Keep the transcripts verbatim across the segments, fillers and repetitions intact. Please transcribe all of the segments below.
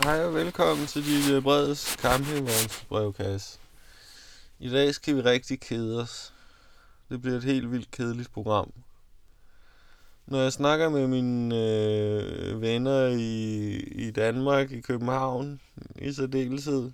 Hej og velkommen til dit Breds campingvognsbrevkasse. I dag skal vi rigtig kede os. Det bliver et helt vildt kedeligt program. Når jeg snakker med mine øh, venner i, i Danmark, i København i særdeleshed,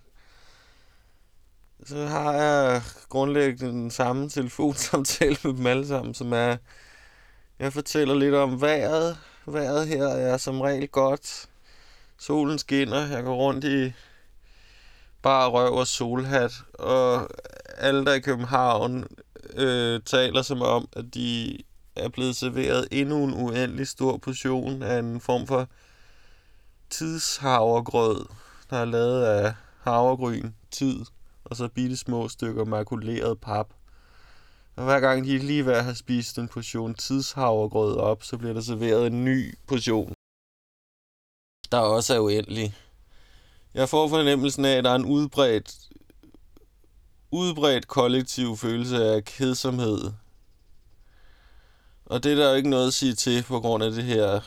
så har jeg grundlæggende den samme telefonsamtale med dem alle sammen, som er, jeg fortæller lidt om vejret. Vejret her er som regel godt. Solen skinner, jeg går rundt i bare røv og solhat, og alle der i København øh, taler som om, at de er blevet serveret endnu en uendelig stor portion af en form for tidshavregrød, der er lavet af havregryn, tid, og så bitte små stykker makuleret pap. Og hver gang de lige ved at have spist en portion tidshavregrød op, så bliver der serveret en ny portion, der også er uendelig. Jeg får fornemmelsen af, at der er en udbredt, udbredt kollektiv følelse af kedsomhed. Og det er der jo ikke noget at sige til på grund af det her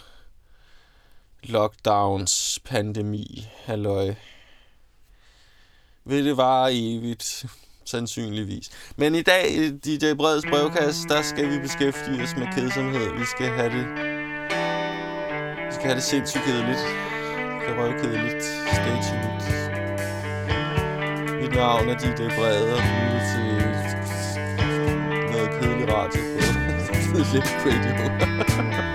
lockdowns, pandemi, halløj. Vil det vare evigt? Sandsynligvis. Men i dag, i D J Breds brevkasse, der skal vi beskæftige os med kedsomhed. Vi skal have det, vi skal have det sindssygt kedeligt. Det er røvkedeligt. Stay tuned. Mit navn er D J Brede, og lytter til noget kedelig radio på lidt radio.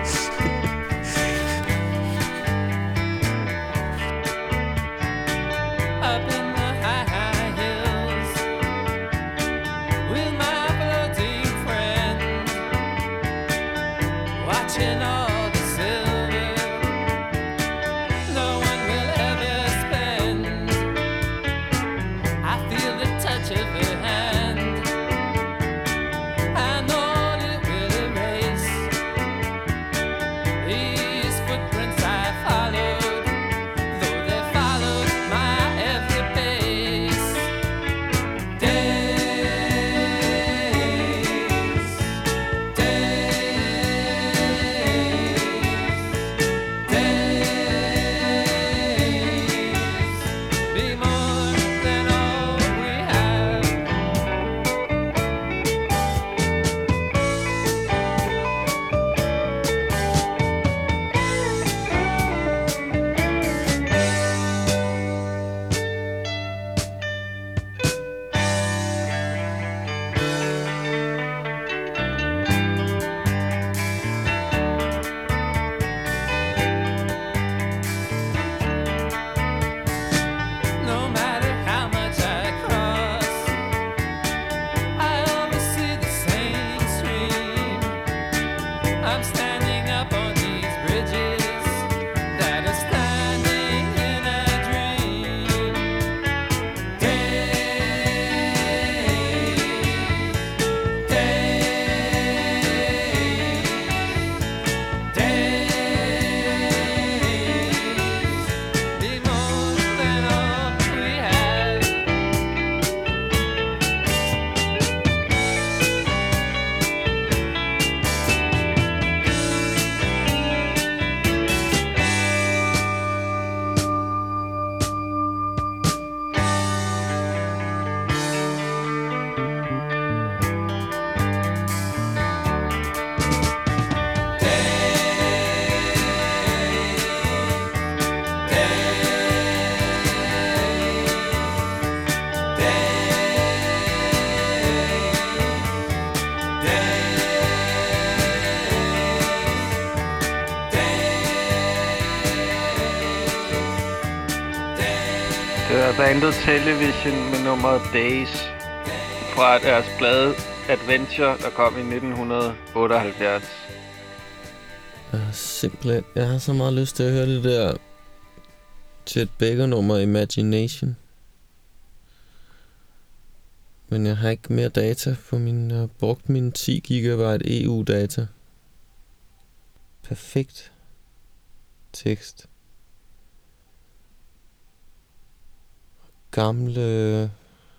Bandet Television med nummeret Days fra deres plade Adventure, der kom i nitten otteoghalvfjerds. Jeg har simpelthen, jeg har så meget lyst til at høre det der Chet Baker nummer Imagination. Men jeg har ikke mere data på min, jeg har brugt mine ti gigabyte E U data. Perfekt tekst. Gamle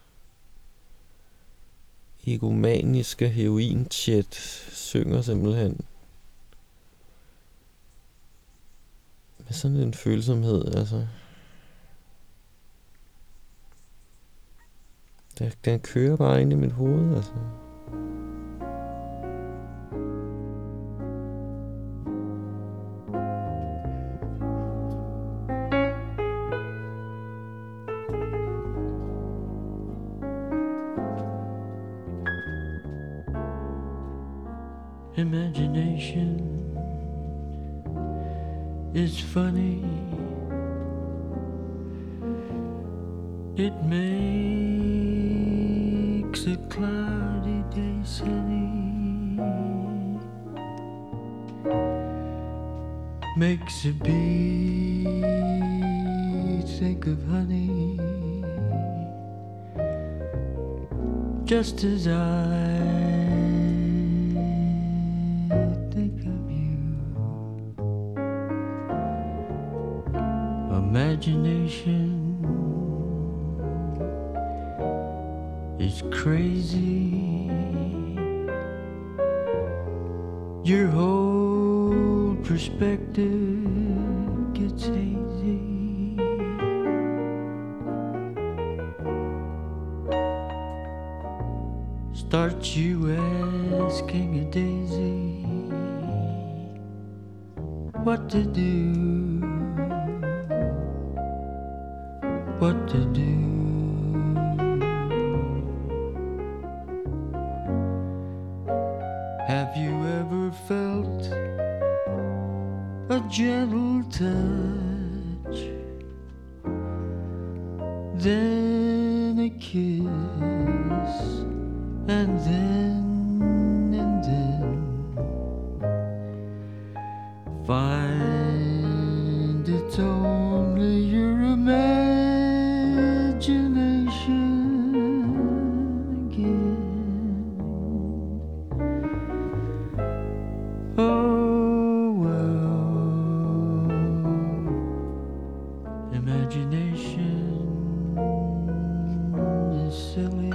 egomaniske heroin-chat synger simpelthen med sådan en følsomhed, altså. Den, den kører bare ind i mit hoved, altså. Imagination is funny. It makes a cloudy day sunny, makes a bee think of honey, just as I think of you. Imagination is crazy. Your whole perspective gets hazy. Starts you asking a daisy what to do, what to do. Have you ever felt a gentle touch, then a kiss, and then, and then find it's only your imagination again? Oh well, imagination is silly.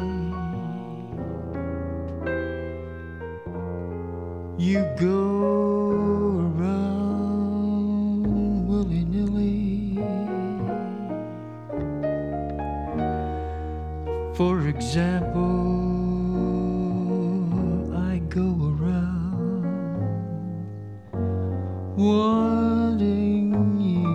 You go around willy-nilly. For example, I go around wanting you,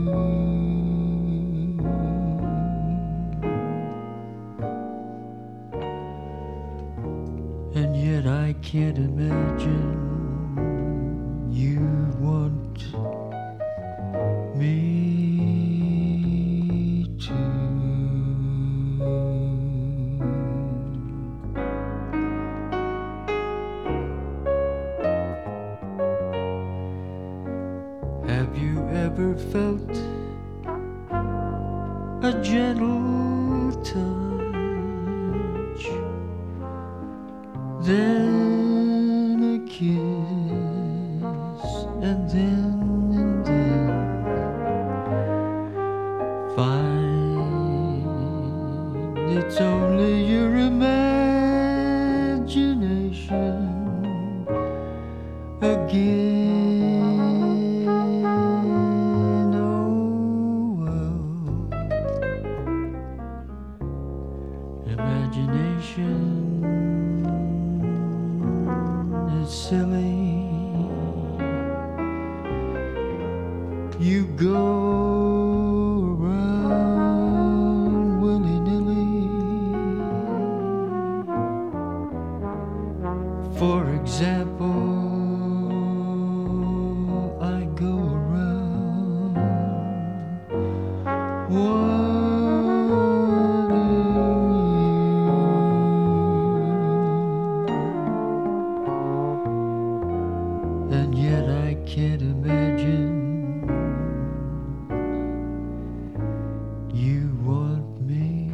and yet I can't imagine you want me to. Have you ever felt a gentle touch, then a kiss, and then, and then find it's only your imagination again? Oh well, imagination is silly. You go around willy-nilly. For example, I go around wanting you, and yet I can't imagine you want me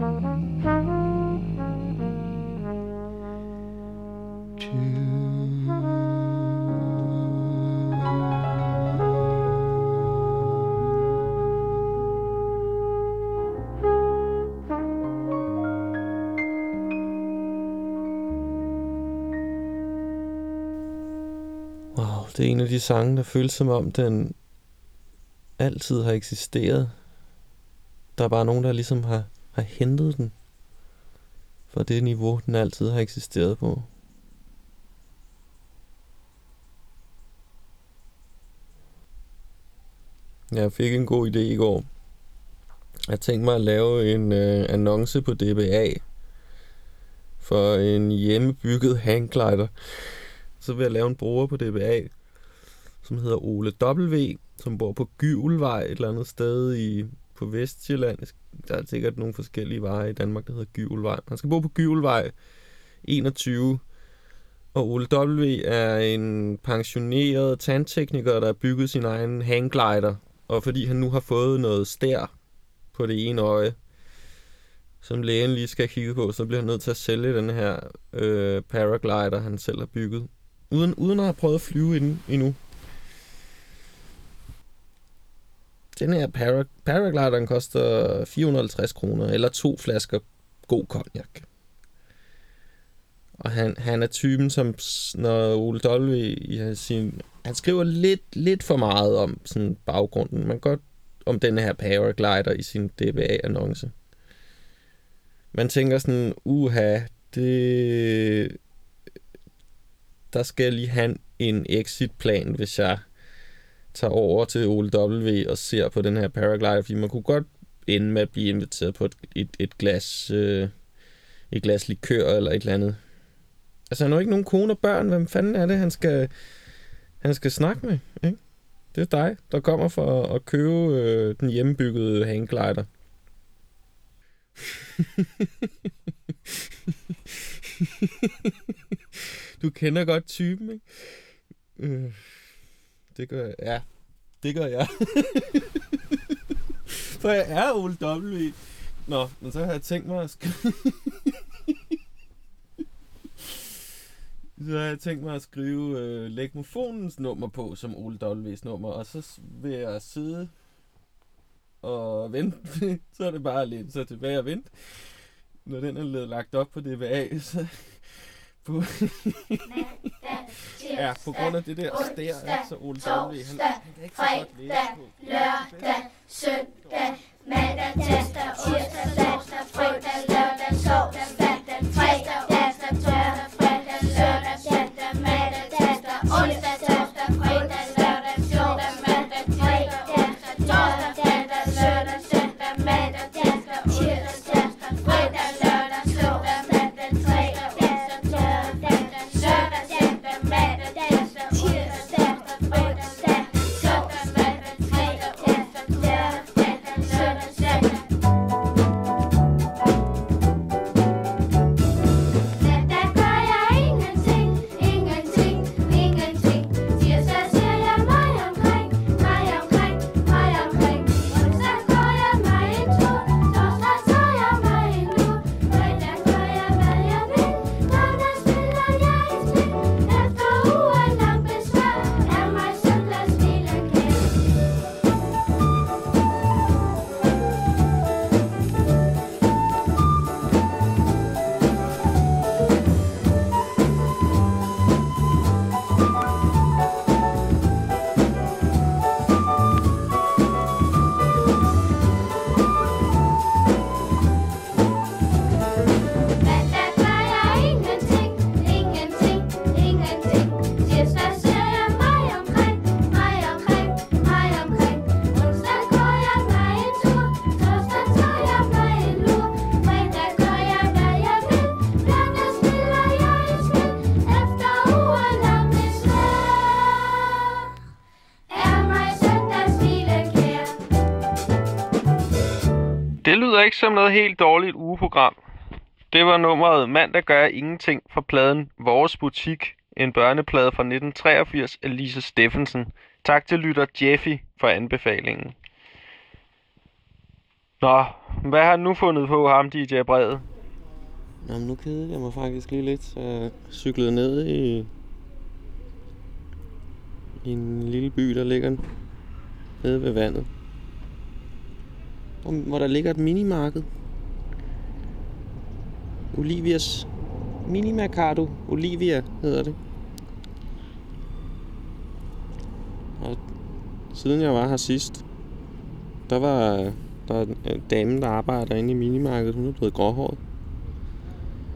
to. Wow, det er en af de sange, der føles som om, den altid har eksisteret. Der er bare nogen, der ligesom har, har hentet den for det niveau, den altid har eksisteret på. Jeg fik en god idé i går. Jeg tænkte mig at lave en øh, annonce på D B A for en hjemmebygget hangglider. Så vil jeg lave en bruger på D B A, som hedder Ole W., som bor på Gyvelvej et eller andet sted i, på Vestjylland. Der er sikkert nogle forskellige veje i Danmark, der hedder Gyvelvej. Han skal bo på Gyvelvej enogtyve. Og Ole W. er en pensioneret tandtekniker, der har bygget sin egen hangglider. Og fordi han nu har fået noget stær på det ene øje, som lægen lige skal kigge på, så bliver han nødt til at sælge den her øh, paraglider, han selv har bygget. Uden, uden at have prøvet at flyve inden, endnu. Den her para, paraglideren koster fire hundrede og halvtreds kroner, eller to flasker god cognac. Og han, han er typen, som når Ole W. i sin, han skriver lidt, lidt for meget om sådan baggrunden, men godt om den her paraglider i sin D B A-annonce. Man tænker sådan, uha, det, der skal jeg lige have en exit-plan, hvis jeg tager over til Ole W. og ser på den her paraglider, fordi man kunne godt ende med at blive inviteret på et, et, et glas øh, et glas likør eller et eller andet. Altså, han har jo ikke nogen kone og børn. Hvem fanden er det, han skal, han skal snakke med, ikke? Det er dig, der kommer for at købe øh, den hjemmebyggede hangglider. Du kender godt typen, ikke? Øh, det gør jeg. Ja, det gør jeg. For jeg er Ole W. Nå, men så har jeg tænkt mig at skrive... Så har jeg tænkt mig at skrive øh, Legmofonens nummer på som Ole W's nummer, og så vil jeg sidde og vente. Så er det bare lidt så tilbage og vente. Når den er blevet lagt op på D B A, så på ja, på grund af det der stær, så Ole W. Han, han kan ikke så godt læse på. Lørdag, søndag, mandag, tirsdag, onsdag, torsdag, fredag, lørdag, søndag, mandag, fredag, onsdag, torsdag, fredag, lørdag, søndag, mandag, tirsdag, onsdag, torsdag, fredag, lørdag, søndag, mandag, fredag, onsdag, torsdag, fredag, lørdag, søndag, mandag, tirsdag, onsdag, torsdag, fredag, lørdag, søndag, mandag, fredag, onsdag, torsdag, fredag, lørdag, søndag, mandag, tirsdag, onsdag, torsdag, fredag, søndag, mandag, fredag, onsdag, torsdag, fredag, lørdag, søndag. Mandag gør jeg ingenting, ingenting, ingenting. Tirsdag ser jeg mig omkring, mig omkring, mig omkring. Onsdag går jeg mig en tur, torsdag tager jeg mig en lur. Fredag gør jeg hvad jeg vil, lørdag spiller jeg et spil. Efter ugelang besvær er mig søndagslille kære. Mandag gør jeg ingenting, ingenting, ingenting. Tirsdag ser jeg mig omkring, mig omkring, mig omkring. Onsdag går jeg mig en tur, torsdag tager jeg mig en lur. Fredag gør jeg hvad jeg vil, lørdag spiller jeg et spil. Efter ugelang besvær er mig søndagslille kære. Det lyder ikke som noget helt dårligt ugeprogram. Det var nummeret Mandag gør jeg ingenting fra pladen Vores Butik, en børneplade fra nitten treogfirs af Lise Steffensen. Tak til lytter Jeffy for anbefalingen. Nå, hvad har du nu fundet på ham, D J Brede? Jamen, nu kedede jeg mig faktisk lige lidt, så jeg cyklede ned i, i en lille by, der ligger nede ved vandet. Hvor- Hvor der ligger et minimarked. Olivias Minimercado. Olivia hedder det. Og siden jeg var her sidst, der var der er en dame, der arbejder inde i minimarkedet. Hun er blevet gråhåret.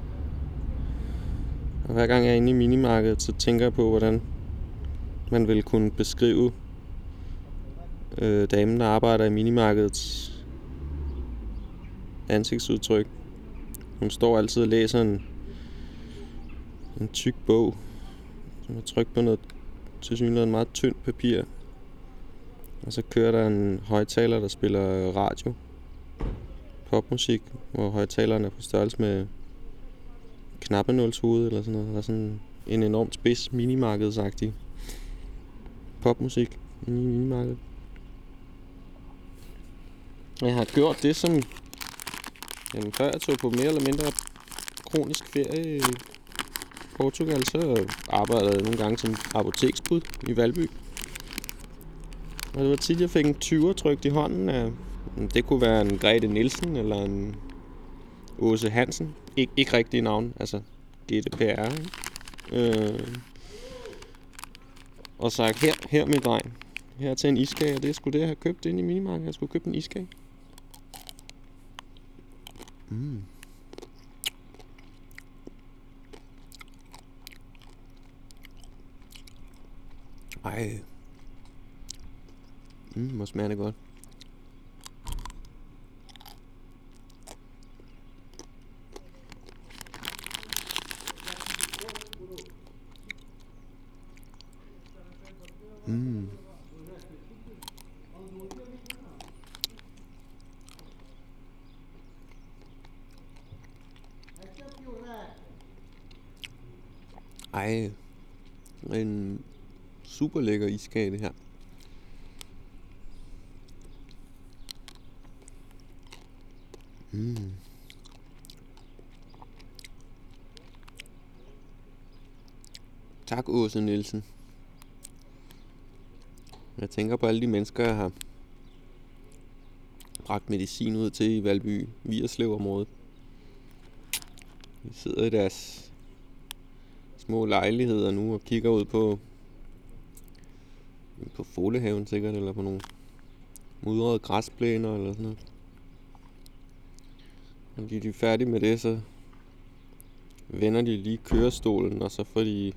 Og hver gang jeg er inde i minimarkedet, så tænker jeg på, hvordan man vil kunne beskrive øh, damen, der arbejder i minimarkedets ansigtsudtryk. Hun står altid og læser en, en tyk bog, som er trykt på noget tilsyneladende meget tyndt papir. Og så kører der en højttaler, der spiller radio. Popmusik, hvor højttaleren er på størrelse med knappenålshoved eller sådan noget. Der er sådan en enormt spids minimarkedsagtig popmusik i minimarkedet. Jeg har gjort det, som jamen, før jeg tog på mere eller mindre kronisk ferie i Portugal, så arbejdede jeg nogle gange som apoteksbud i Valby. Og det var tit, jeg fik en tyver trykt i hånden af, det kunne være en Grete Nielsen eller en Åse Hansen. Ik- ikke rigtige navn, altså G D P R. Øh, og sagt, her, her min dreng, her til en iskage, og det skulle det, jeg have købt inde i minimarkedet. Jeg skulle købe en iskage. Mm. Ej. Mm, hvor smager det godt. Mm. Ej, en super lækker iskage det her. Mm. Tak, Åse Nielsen. Jeg tænker på alle de mennesker, jeg har bragt medicin ud til i Valby, Vigerslev-området. De sidder i deres små lejligheder nu og kigger ud på på Folehaven sikkert, eller på nogle mudrede græsplæner eller sådan noget. Og når de er færdige med det, så vender de lige kørestolen, og så får de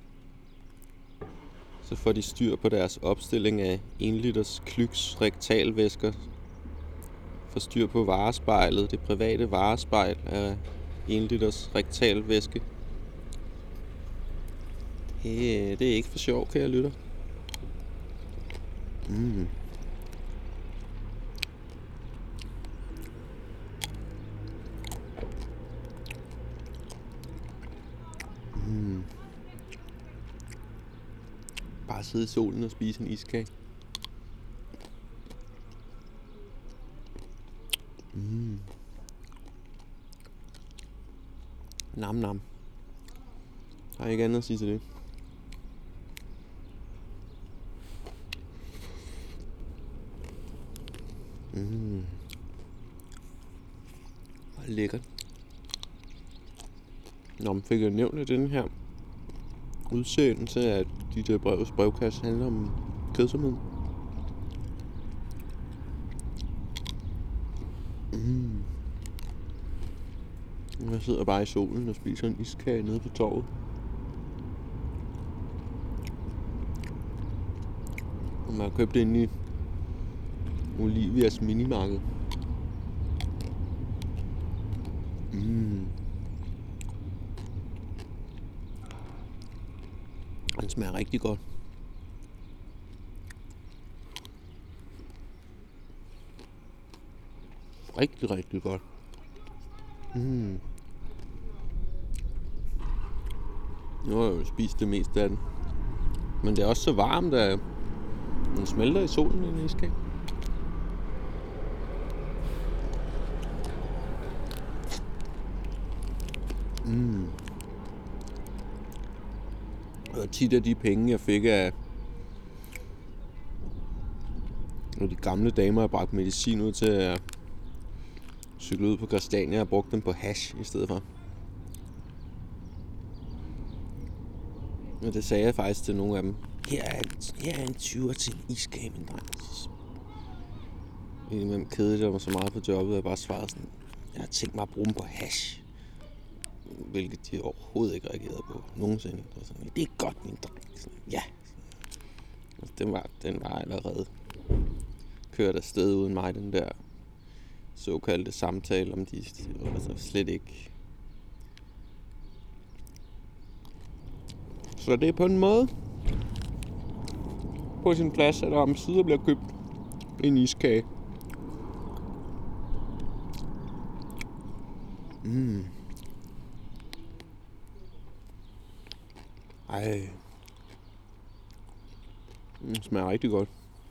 så får de styr på deres opstilling af en liters Klyks rektalvæsker. Får styr på varespejlet, det private varespejl af en liters rektalvæske. Det, det er ikke for sjov, kære lytter. Mm. Mm. Bare sidde i solen og spise en iskage. Mm. Nam nam. Der er ikke andet at sige til det. Mm. Hvor lækkert. Nå, men fik jeg nævnt, at den her udsendelse af de der brevs brevkasse handler om kedsomhed. Mm. Jeg sidder bare i solen og spiser en iskage nede på torvet. Og man har købt det inde i Olivias minimarked. Mm. Den smager rigtig godt. Rigtig, rigtig godt. Mm. Nu har jeg jo spist det meste af den. Men det er også så varmt, at den smelter i solen i en iskage. Mm. Og tit af de penge, jeg fik af og de gamle damer, har bragt medicin ud til at cykle ud på Christiania og brugt dem på hash i stedet for. Og det sagde jeg faktisk til nogle af dem. Her er en, her er en tyver til en iskage, min dreng. Indimellem kedede jeg mig så meget på jobbet, at jeg bare svarede sådan, jeg har tænkt mig at bruge dem på hash. hvilket de overhovedet ikke reagerede på nogensinde. Det var sådan, det er godt, min dreng. Sådan, ja. Altså, den, var, den var allerede kørt afsted uden mig, den der såkaldte samtale, om de altså slet ikke. Så det er på en måde på sin plads, at der omsider bliver købt en iskage. Mm. Ej. Det smager rigtig godt.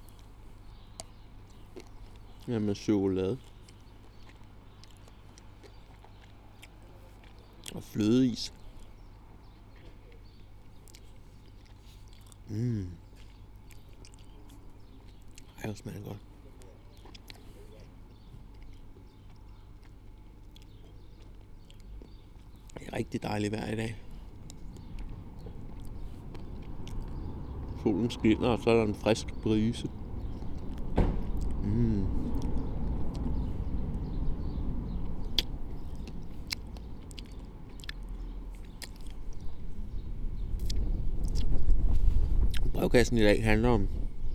Ja, med chokolade. Og flødeis. Mm. Ej, det smager godt. Det er rigtig dejligt vejr i dag. Solen skinner, og så er der en frisk brise. Mm. Brevkassen i dag handler om,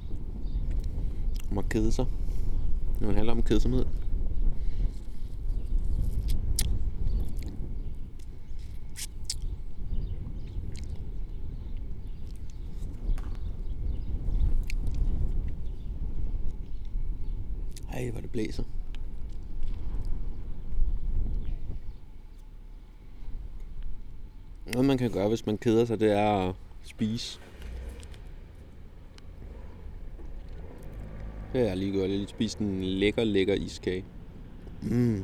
om at kede sig. Den handler om kedsomhed. Ej, hvor det blæser. Noget man kan gøre, hvis man keder sig, det er at spise. Det har jeg lige gjort. Jeg har lige spist en lækker, lækker iskage. Mm.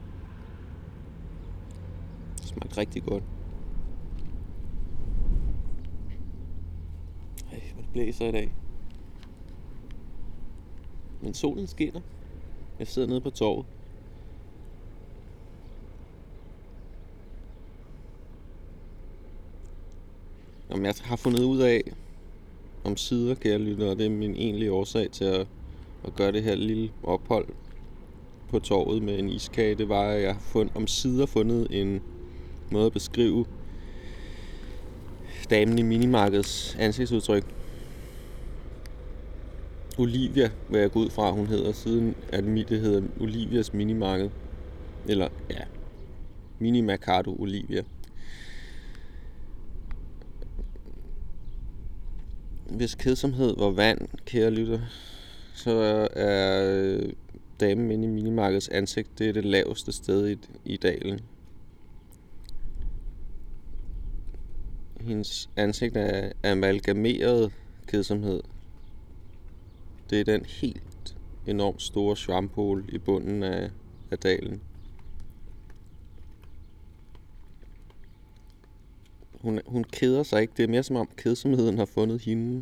Det smagte rigtig godt. Ej, hvor det blæser i dag. Men solen skinner. Jeg sidder nede på torvet. Jamen, jeg har fundet ud af, om sider, kære lytter, og det er min egentlige årsag til at, at gøre det her lille ophold på torvet med en iskage. Det var, at jeg har fund, om sider fundet en måde at beskrive damen i minimarkedets ansigtsudtryk. Olivia, hvad jeg går ud fra, hun hedder, siden at det hedder Olivias minimarked. Eller, ja, Mini Mercado Olivia. Hvis kedsomhed var vand, kære lytter, så er damen inde i minimarkedets ansigt, det er det laveste sted i, i dalen. Hendes ansigt er amalgameret kedsomhed. Det er den helt enormt store svampehul i bunden af, af dalen. Hun, hun keder sig ikke. Det er mere som om kedsomheden har fundet hende.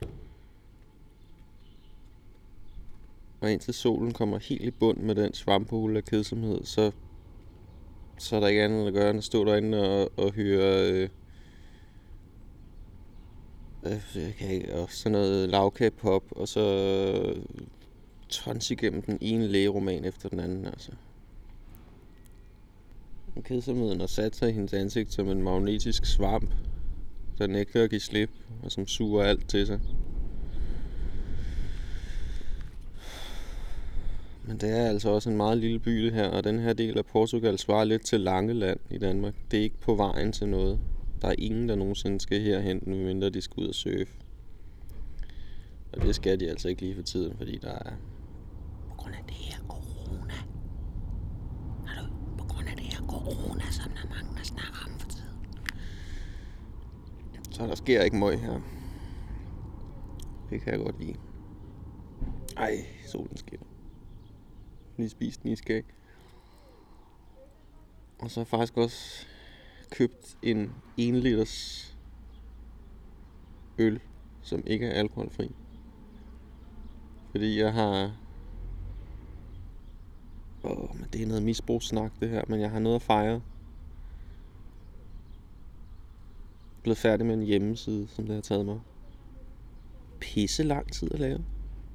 Og indtil solen kommer helt i bund med den svampehul af kedsomhed, så, så er der ikke andet at gøre end at stå derinde og, og høre øh, okay, og sådan noget lavkagepop, og så øh, tons igennem den ene lægeroman efter den anden, altså. Kedsomheden har sat sig i hendes ansigt som en magnetisk svamp, der nægter at give slip, og som suger alt til sig. Men det er altså også en meget lille by det her, og den her del af Portugal svarer lidt til Langeland i Danmark. Det er ikke på vejen til noget. Der er ingen, der nogensinde skal herhen, medmindre de skal ud og surfe. Og det skal de altså ikke lige for tiden, fordi der er... På grund af det her corona. Har du? På grund af det her corona, som der er mange, der snakker om for tiden. Så der sker ikke møg her. Det kan jeg godt lide. Ej, solen skinner. Lige spist en iskage. Og så har jeg faktisk også købt en en liters øl, som ikke er alkoholfri. Fordi jeg har... Åh, men det er noget misbrugssnak det her, men jeg har noget at fejre. Jeg er blevet færdig med en hjemmeside, som det har taget mig pisse lang tid at lave.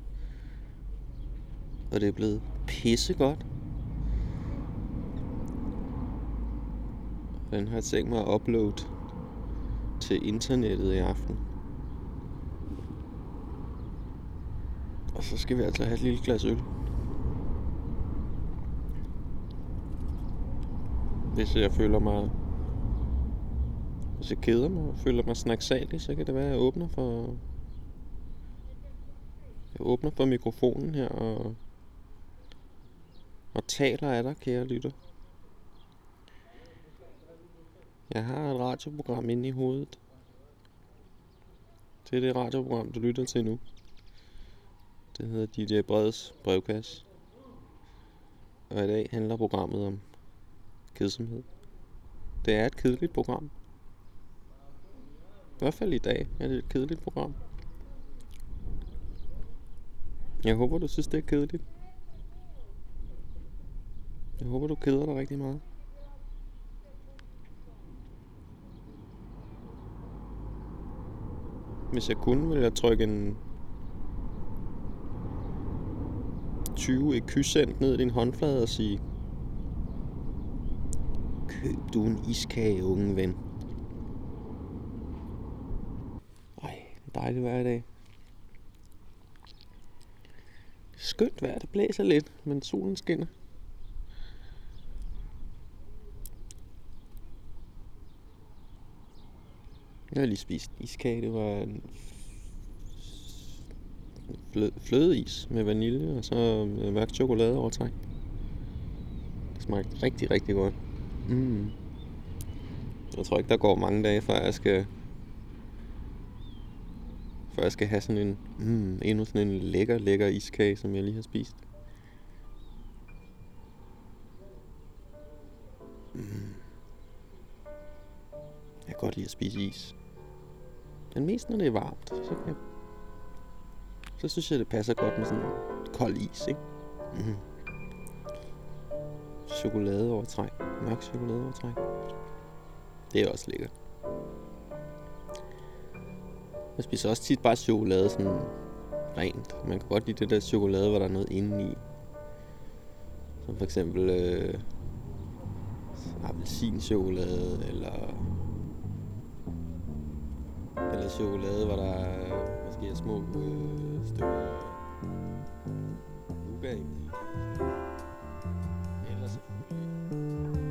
Og det er blevet pisse godt. Den har jeg tænkt mig at uploade til internettet i aften. Og så skal vi altså have et lille glas øl. Hvis jeg føler mig... Hvis jeg keder mig og føler mig snaksalig, så kan det være, at jeg åbner for... Jeg åbner for mikrofonen her og... Og taler af dig, kære lytter. Jeg har et radioprogram inde i hovedet. Det er det radioprogram, du lytter til nu. Det hedder D J Breds brevkasse. Og i dag handler programmet om kedsomhed. Det er et kedeligt program. I hvert fald i dag er det et kedeligt program. Jeg håber, du synes, det er kedeligt. Jeg håber, du keder dig rigtig meget. Hvis jeg kunne, ville jeg trykke en tyve ekycent ned i din håndflade og sige: køb du en iskage, unge ven. Ej, det er dejligt vejr i dag. Skønt vejr, det blæser lidt, men solen skinner. Jeg har lige spist iskage. Det var en flø- flødeis med vanilje og så mørk chokolade overtræk. Det smagte rigtig, rigtig godt. Mm. Jeg tror ikke, der går mange dage, før jeg skal før jeg skal have sådan en mm, endnu sådan en lækker, lækker iskage, som jeg lige har spist. Mm. Jeg kan godt lide at spise is. Men mest når det er varmt, så kan jeg... Så synes jeg, det passer godt med sådan kold is, ikke? Mm. Chokoladeovertræk. Mørk chokoladeovertræk. Det er også lækkert. Jeg spiser også tit bare chokolade sådan rent. Man kan godt lide det der chokolade, hvor der er noget inde i. Som for eksempel øh, appelsinchokolade, eller eller chokolade, hvor der er, måske er små øh, stykker nougat i. Eller selvfølgelig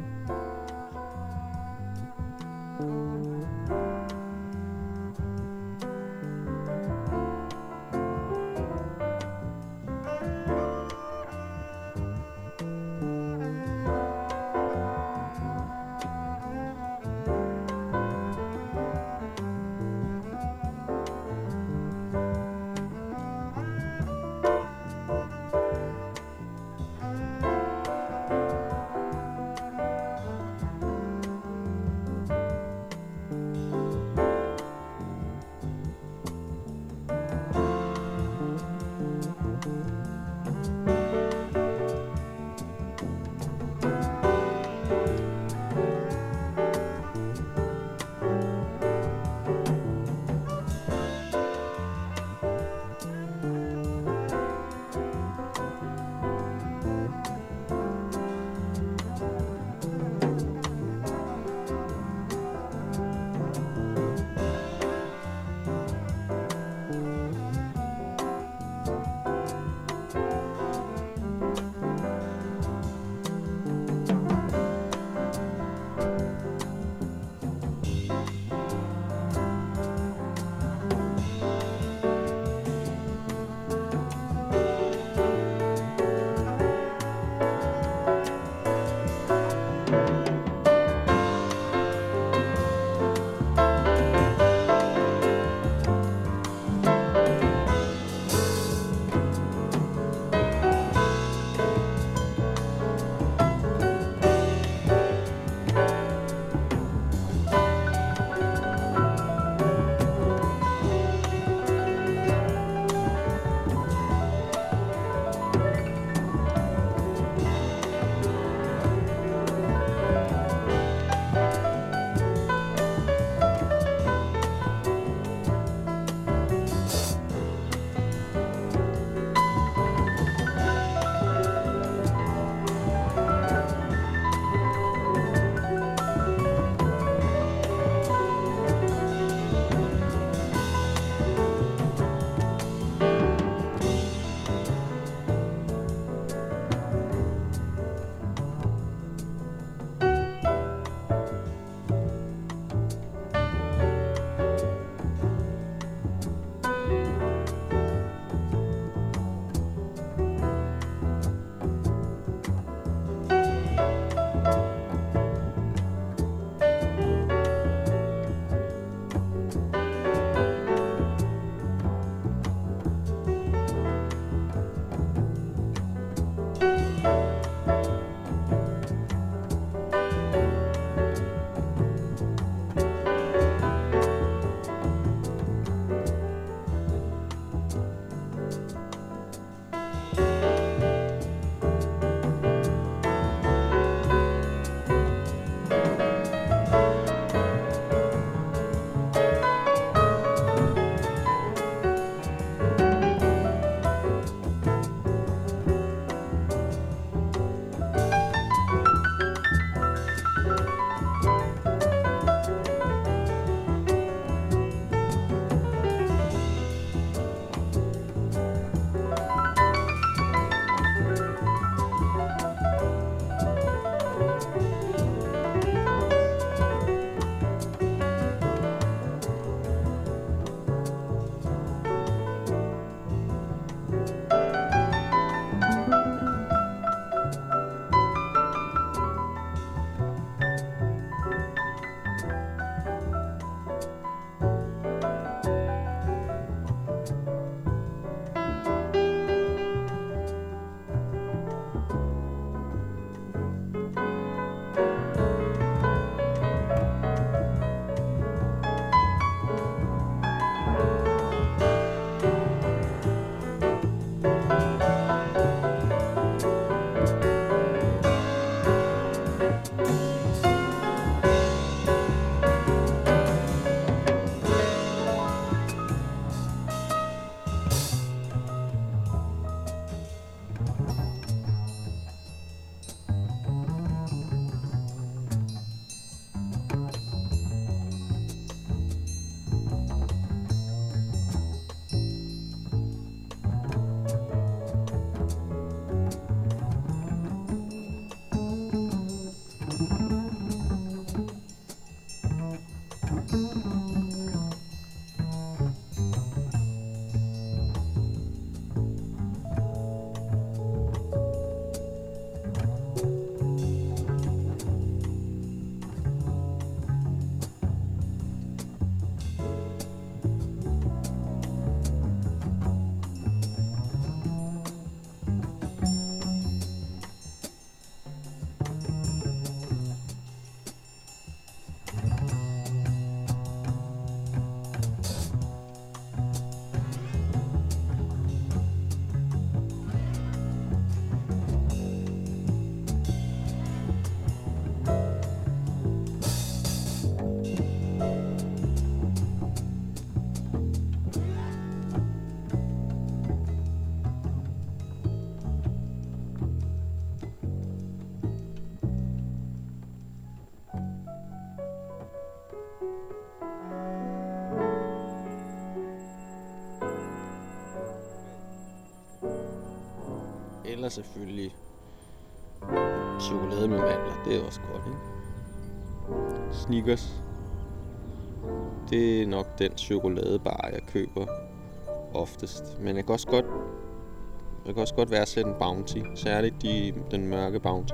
selvfølgelig chokolade med mandler. Det er også godt, ikke? Snickers. Det er nok den chokoladebar, jeg køber oftest. Men jeg kan også godt, jeg kan også godt værdsætte en Bounty. Særligt de, den mørke Bounty.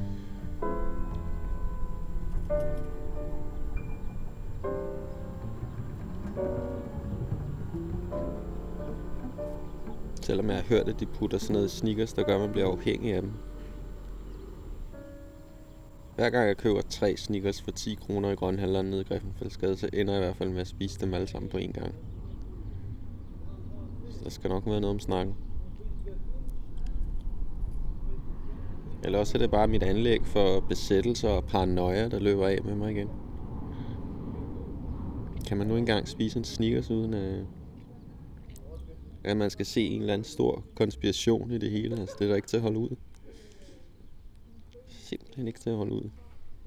Selvom jeg har hørt, at de putter sådan noget Snickers, der gør, at man bliver afhængig af dem. Hver gang jeg køber tre Snickers for ti kroner i grønhandleren nede i Griffenfeldsgade, så ender jeg i hvert fald med at spise dem alle sammen på en gang. Så der skal nok være noget om snakken. Eller også er det bare mit anlæg for besættelser og paranoia, der løber af med mig igen. Kan man nu engang spise en Snickers uden at... at man skal se en eller anden stor konspiration i det hele? Altså, det er da ikke til at holde ud. Simpelthen ikke til at holde ud.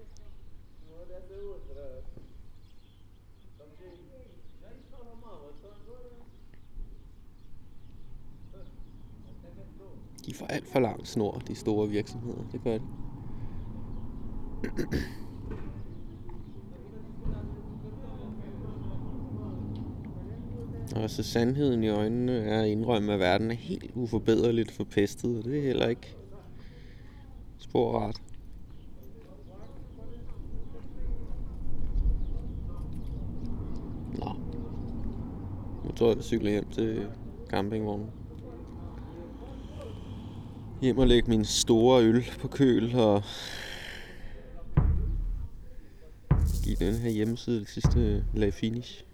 De får alt for lang snor, de store virksomheder. Det gør de. Og så sandheden i øjnene er at indrømme, at verden er helt uforbederligt forpestet, og det er heller ikke spor rart. Nå. Nu tror jeg, vi cykler hjem til campingvognen. Hjem og lægge min store øl på køl og give den her hjemmeside det sidste lag finish.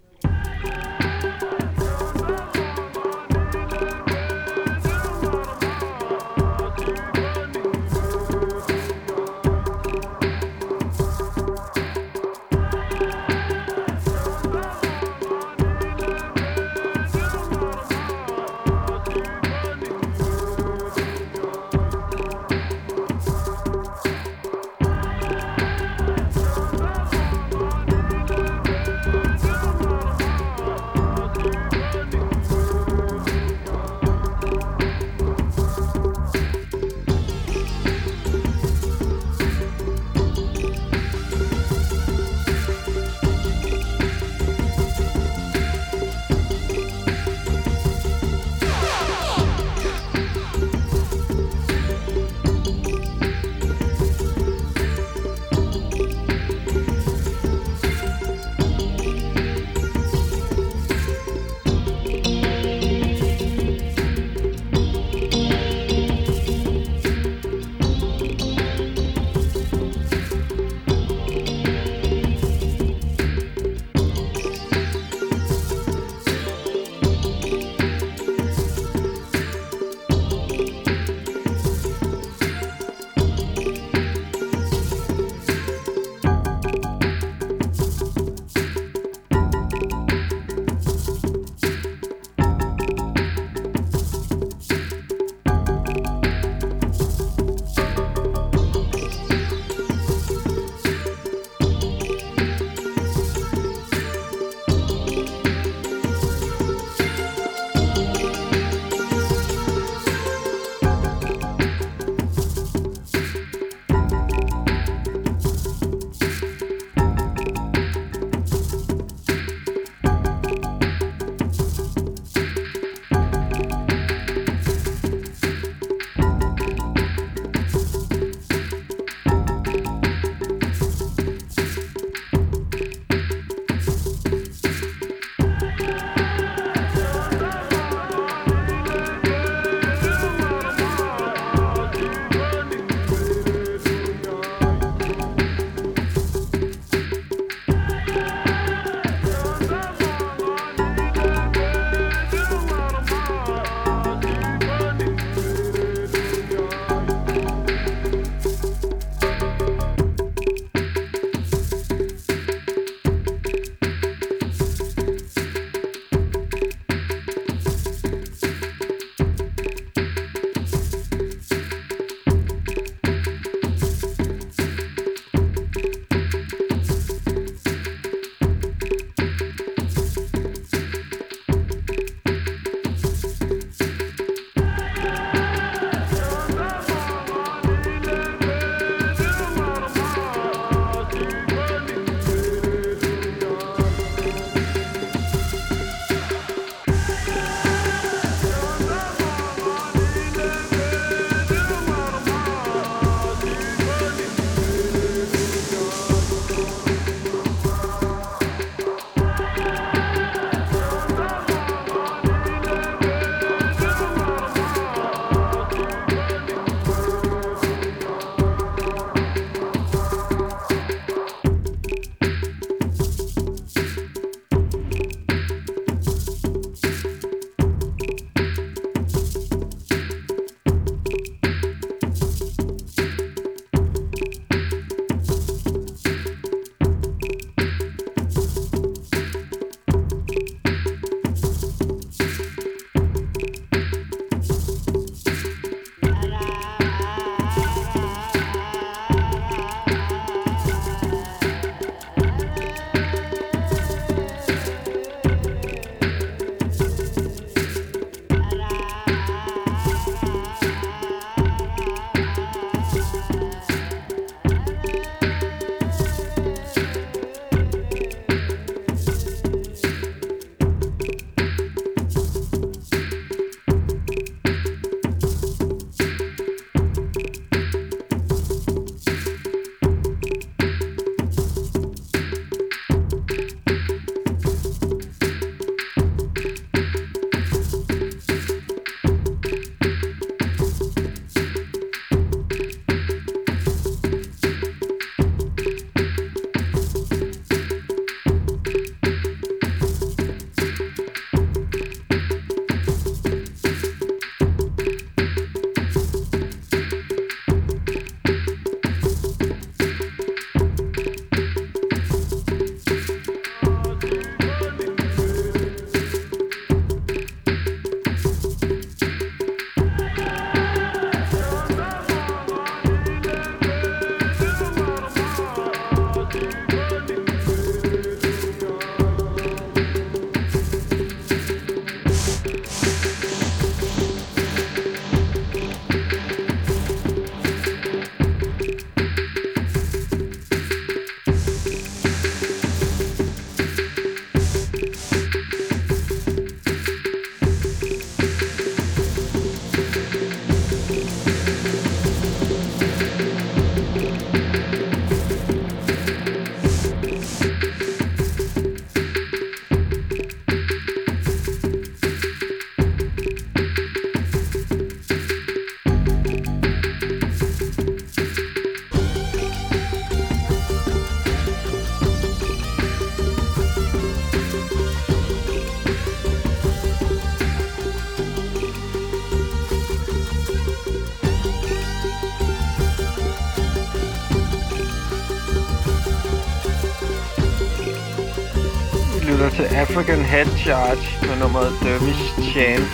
lytter til African Head Charge med nummeret Dervish Chant.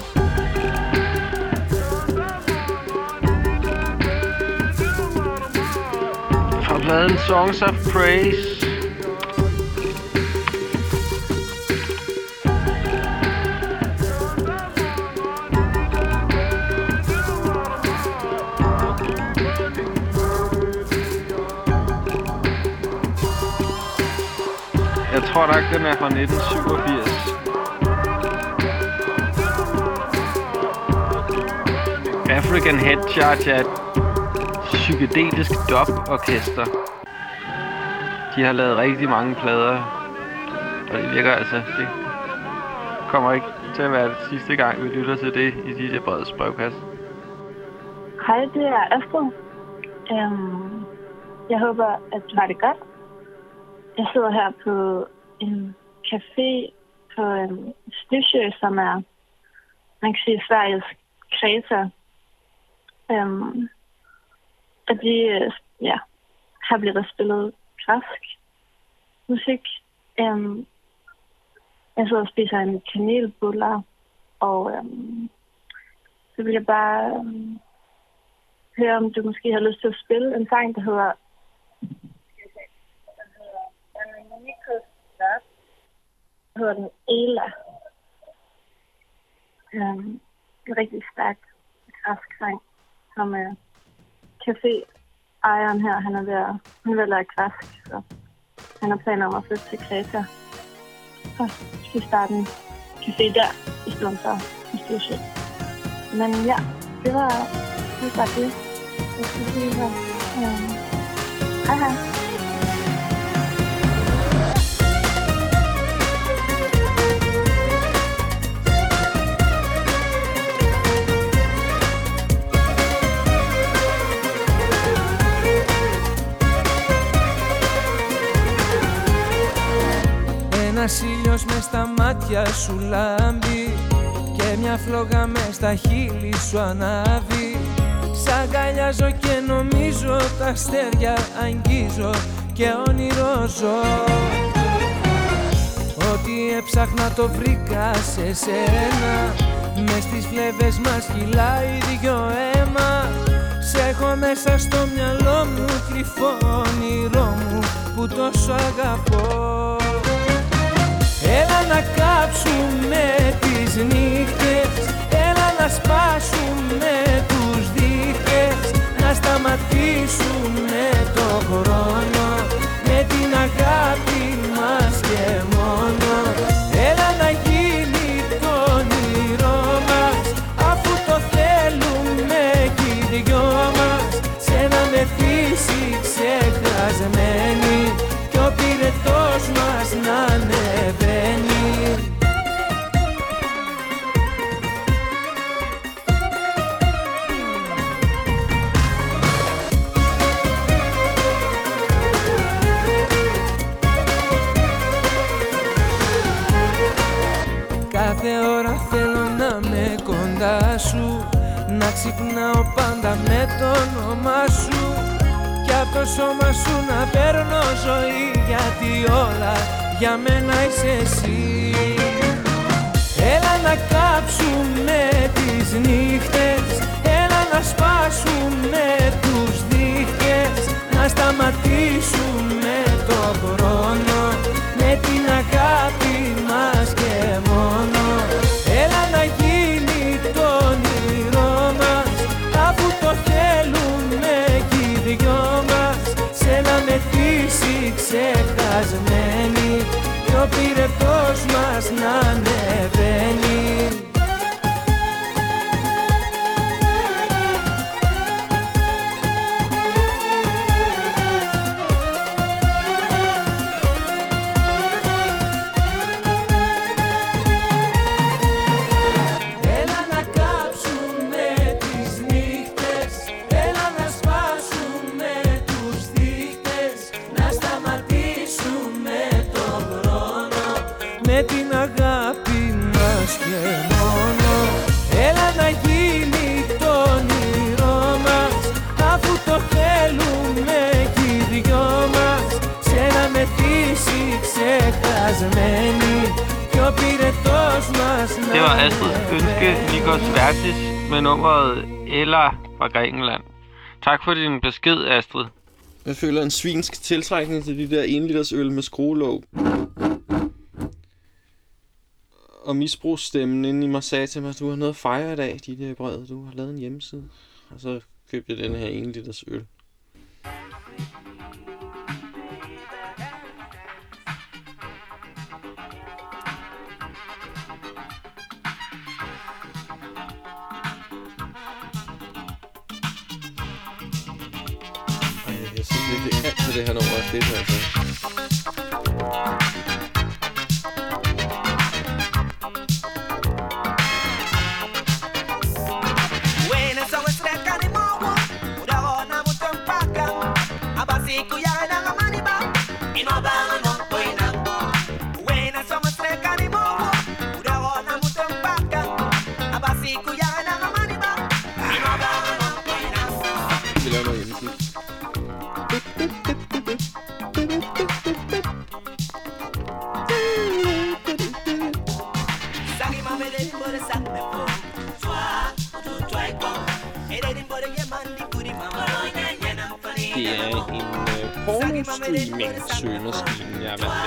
Fra pladen Songs of Praise. Jeg tror nok, den er fra nitten syvogfirs. African Head Charge er et psykedelisk dub-orkester. De har lavet rigtig mange plader, og det virker altså, det kommer ikke til at være det sidste gang, vi lytter til det i D J Breds brevkasse. Hej, det er Astrid. Um, jeg håber, at du har det godt. Jeg sidder her på en café på en Styrsö, som er, man kan sige, Sveriges Kreta. Um, og de ja, har blevet spillet græsk musik. Um, jeg sidder og spiser en kanelbuller, og um, så vil jeg bare um, høre, om du måske har lyst til at spille en sang, der hedder Hvad hedder den? Ela. Um, en rigtig stærk græsk sang, som uh, café-ejeren her, han er ved at, han er ved at lære græsk, så han har planer om at flytte til Kreta. Så skal vi starte en café der, i stedet for en Styrsö. Men ja, det var, det var bare det. Jeg skal sige her. Um, hej hej. Ένας ήλιος μες στα μάτια σου λάμπει και μια φλόγα μες στα χείλη σου ανάβει. Σ' αγκαλιάζω και νομίζω τα αστέρια αγγίζω και όνειρο ζω. Ό,τι έψαχνα το βρήκα σε σένα, μες στις φλέβες μας κυλάει δυο αίμα. Σ' έχω μέσα στο μυαλό μου κρυφό όνειρό μου που τόσο αγαπώ. Έλα να κάψουμε τις νύχτες, έλα να σπάσουμε τους δίχτες, να σταματήσουμε το χρόνο με την αγάπη μας και μόνο. Έλα να γίνει το όνειρό μας, αφού το θέλουμε κι οι δυο μας, σε ένα μεθύσι ξεχασμένοι κι ο πυρετός μας να ανεβαίνει. Κάθε ώρα θέλω να με κοντά σου, να ξυπνάω πάντα με το όνομά σου κι απ' το σώμα σου να παίρνω ζωή, γιατί όλα για μένα είσαι εσύ. Έλα να κάψουμε τις νύχτες, έλα να σπάσουμε τους δίχτες, να σταματήσουμε το χρόνο με την αγάπη μας και μόνο. Έλα να γίνει το όνειρό μας, αφού το θέλουμε κι οι δυο μας, σε ένα μεθύσι ξεχασμένοι κι ο πυρετός μας να ανεβαίνει. Με την αγάπη κουρασμένοι κι ο πυρετός μας να... Det var Astrids ønske, Nikos Vertis, med nummeret Ella fra Grækenland. Tak for din besked, Astrid. Jeg føler en svinsk tiltrækning til de der en liters øl med skruelåg. Og misbrugsstemmen inde i mig sagde til mig, at du har noget at fejre i dag, de der brød. Du har lavet en hjemmeside. Og så købte jeg den her en liters øl. Jeg synes virkelig alt med det her nummer er fedt, altså. Vi laver noget hjemmeside. Det er en øh, porno-streaming-søgemaskine, jeg har valgt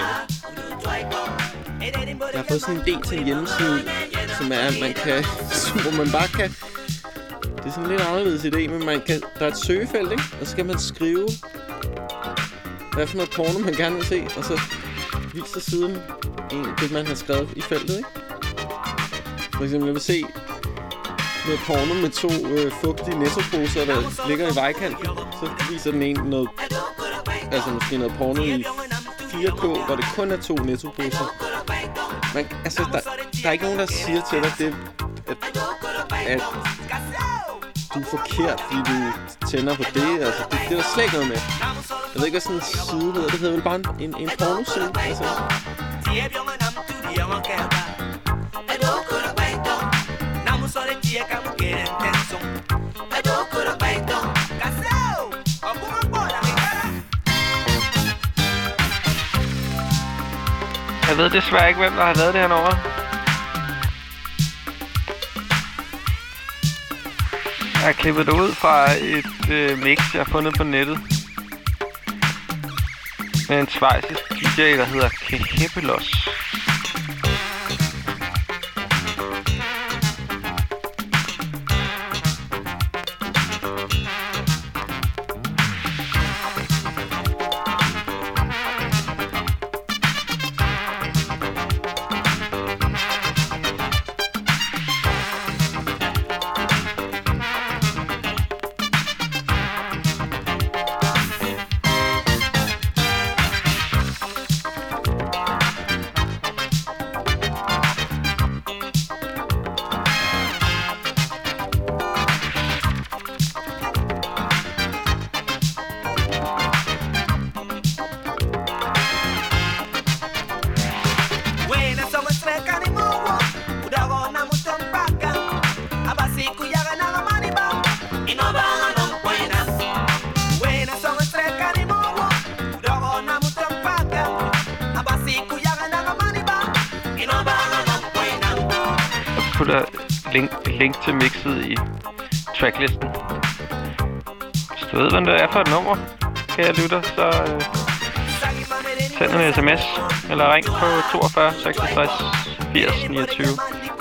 lave. Jeg har fået sådan en idé til en hjemmeside, som er, at man kan, hvor man bare kan... Det er sådan en lidt anderledes idé, men man kan, der er et søgefelt, ikke? Og så skal man skrive, hvad for noget porno man gerne vil se, og så viser siden en, det, man har skrevet i feltet, ikke? For eksempel, jeg vil se noget porno med to øh, fugtige nettoposer, der ligger i vejkanten. Så viser den en noget, altså måske noget porno i fire K, hvor det kun er to nettoposer. Man, altså, der, der er ikke nogen, der siger til dig, det, at, at du er forkert, fordi du tænder på det. Altså, det, det er der slet ikke noget med. Jeg ved ikke, hvad sådan en side hedder. Det hedder vel bare en, en, en pornoside. Altså. Jeg ved desværre ikke, hvem der har lavet det her nummer. Jeg har klippet det ud fra et øh, mix, jeg har fundet på nettet. Med en schweizisk D J, der hedder Kehepelos. Putter link, link til mixet i tracklisten. Hvis du ved, hvad det er for et nummer, kan jeg lytte, så øh, send en sms eller ring på toogfyrre seksogtres firs niogtyve.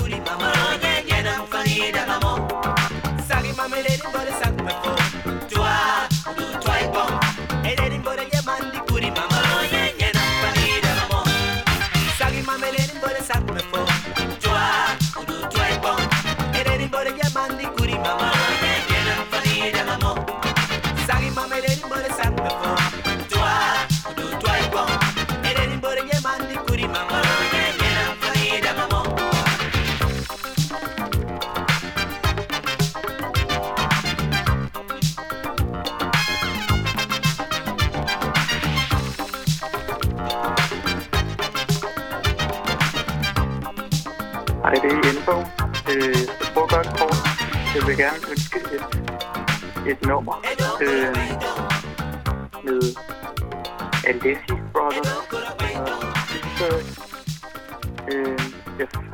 Hej, det er Info. Øh, jeg prøver at gøre det kort. Jeg vil gerne ønske et, et nummer øh, med Alessi Brothers.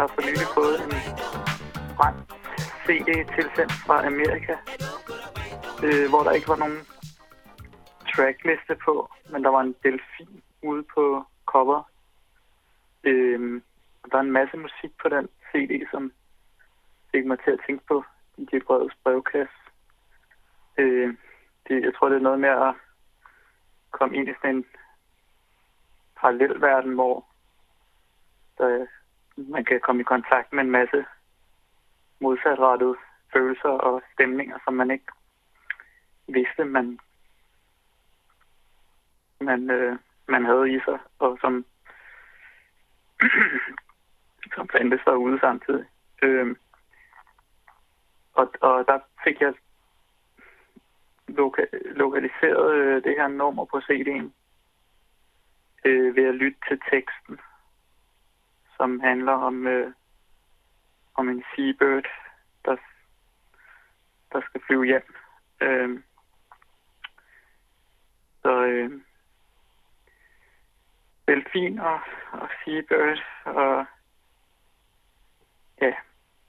har for nylig fået en brændt C D tilsendt fra Amerika, øh, hvor der ikke var nogen trackliste på, men der var en delfin ude på cover. Øh, og der er en masse musik på den C D, som fik mig til at tænke på D J Breds brevkasse. Øh, det, jeg tror, det er noget med at komme ind i sådan en parallelverden, hvor der, man kan komme i kontakt med en masse modsatrettede følelser og stemninger, som man ikke vidste, man, man, øh, man havde i sig, og som, som fandtes derude samtidig. Øh, og, og der fik jeg loka- lokaliseret øh, det her nummer på C D'en øh, ved at lytte til teksten, som handler om, øh, om en seabird, der, der skal flyve hjem. Øh, så øh, delfin og, og seabird og ja,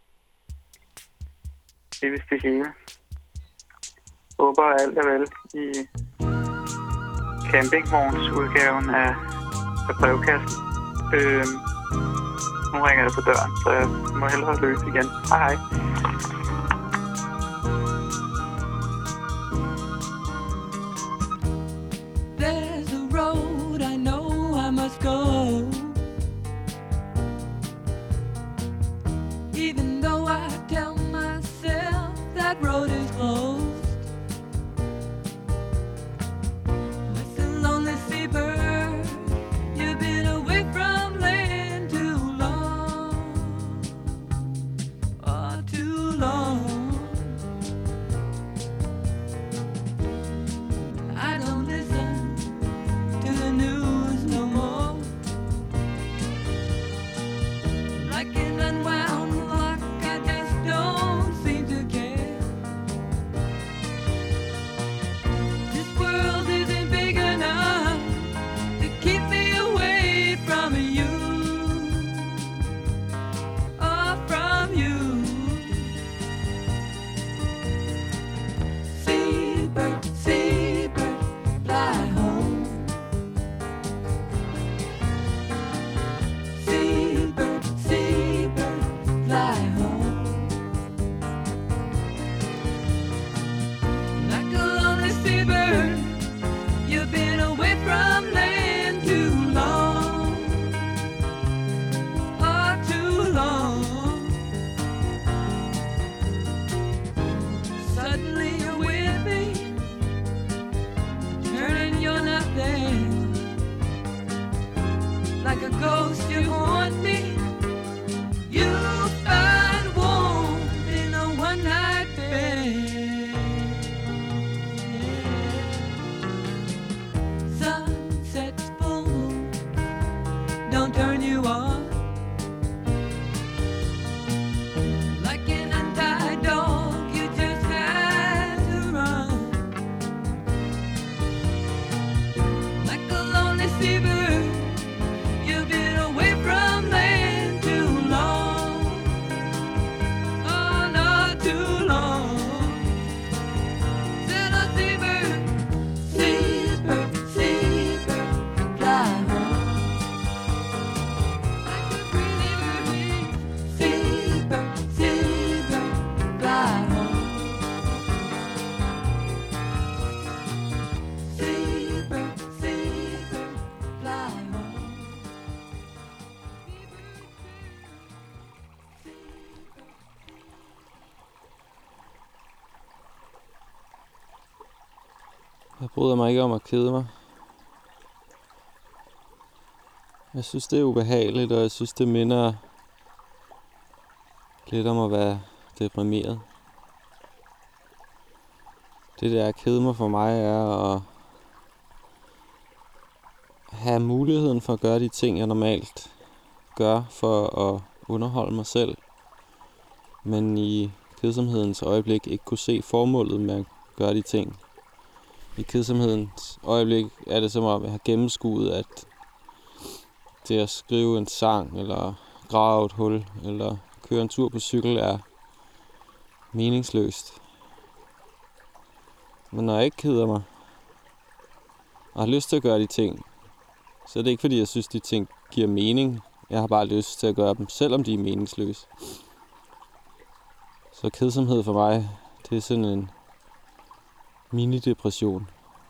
det er vist det hele. Håber alt er vel i campingvognsudgaven af, af brevkassen. Øh, nu ringer det på døren, så jeg må hellere løse igen. Hej hej. There's a road I know I must go, even though I tell myself that road is closed. Listen, lonely seabird, you've been away from land too long, oh, too long. I don't listen to the news no more. Like an unwound clock, I just don't seem to care. This world isn't big enough to keep me away from you, oh, from you. Seabird, seabird, fly home. Seabird, seabird, fly home. Like a lonely seabird, you've been away from land too long, oh, too long. Suddenly you're with me, turning you're not there. Like a ghost you haunt me, you find warmth in a one-night bed. Sunset's full moon, don't turn you on. Like an untied dog, you just had to run. Like a lonely seabird, you've been away from land too long, oh, not too long. Said a seabird, seabird, seabird, fly home. Like a pretty bird, seabird, seabird, fly home. Seabird, seabird, fly home. Jeg bryder mig ikke om at kede mig. Jeg synes, det er ubehageligt, og jeg synes, det minder lidt om at være deprimeret. Det der at kede mig for mig er at have muligheden for at gøre de ting, jeg normalt gør for at underholde mig selv, men i kedsomhedens øjeblik ikke kunne se formålet med at gøre de ting. I kedsomhedens øjeblik er det som om, jeg har gennemskuet, at det at skrive en sang, eller grave et hul eller køre en tur på cykel er meningsløst. Men når jeg ikke keder mig og har lyst til at gøre de ting, så er det ikke fordi, jeg synes, de ting giver mening. Jeg har bare lyst til at gøre dem, selvom de er meningsløse. Så kedsomhed for mig, det er sådan en mini-depression.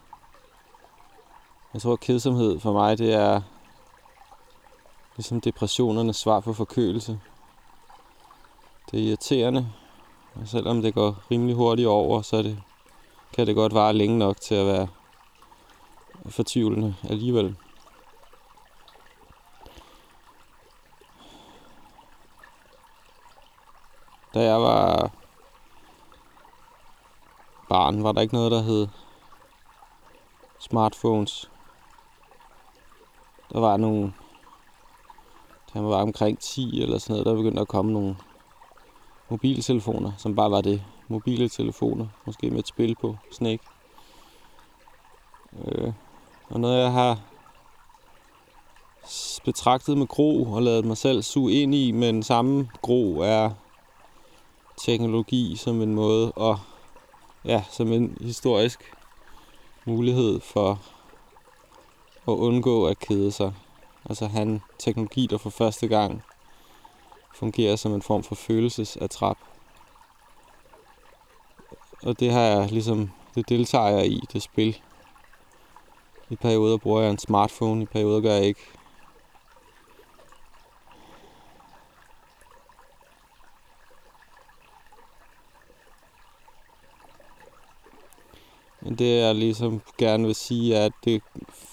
Jeg tror, kedsomhed for mig, det er ligesom depressionernes svar på forkølelse. Det er irriterende, og selvom det går rimelig hurtigt over, så det, kan det godt vare længe nok til at være fortvivlende alligevel. Da jeg var barn, var der ikke noget, der hed smartphones. Der var nogle, da jeg var omkring ti eller sådan noget, der begyndte at komme nogle mobiltelefoner, som bare var det. Mobile telefoner, måske med et spil på, Snake. Øh, og noget jeg har betragtet med gro og lavet mig selv suge ind i, men samme gro er teknologi som en måde og ja, som en historisk mulighed for at undgå at kede sig. Altså han teknologi, der for første gang fungerer som en form for følelsesatrap. Og det har jeg ligesom, det deltager jeg i, det spil. I perioder bruger jeg en smartphone, i perioder gør jeg ikke. Men det jeg ligesom gerne vil sige er, at det,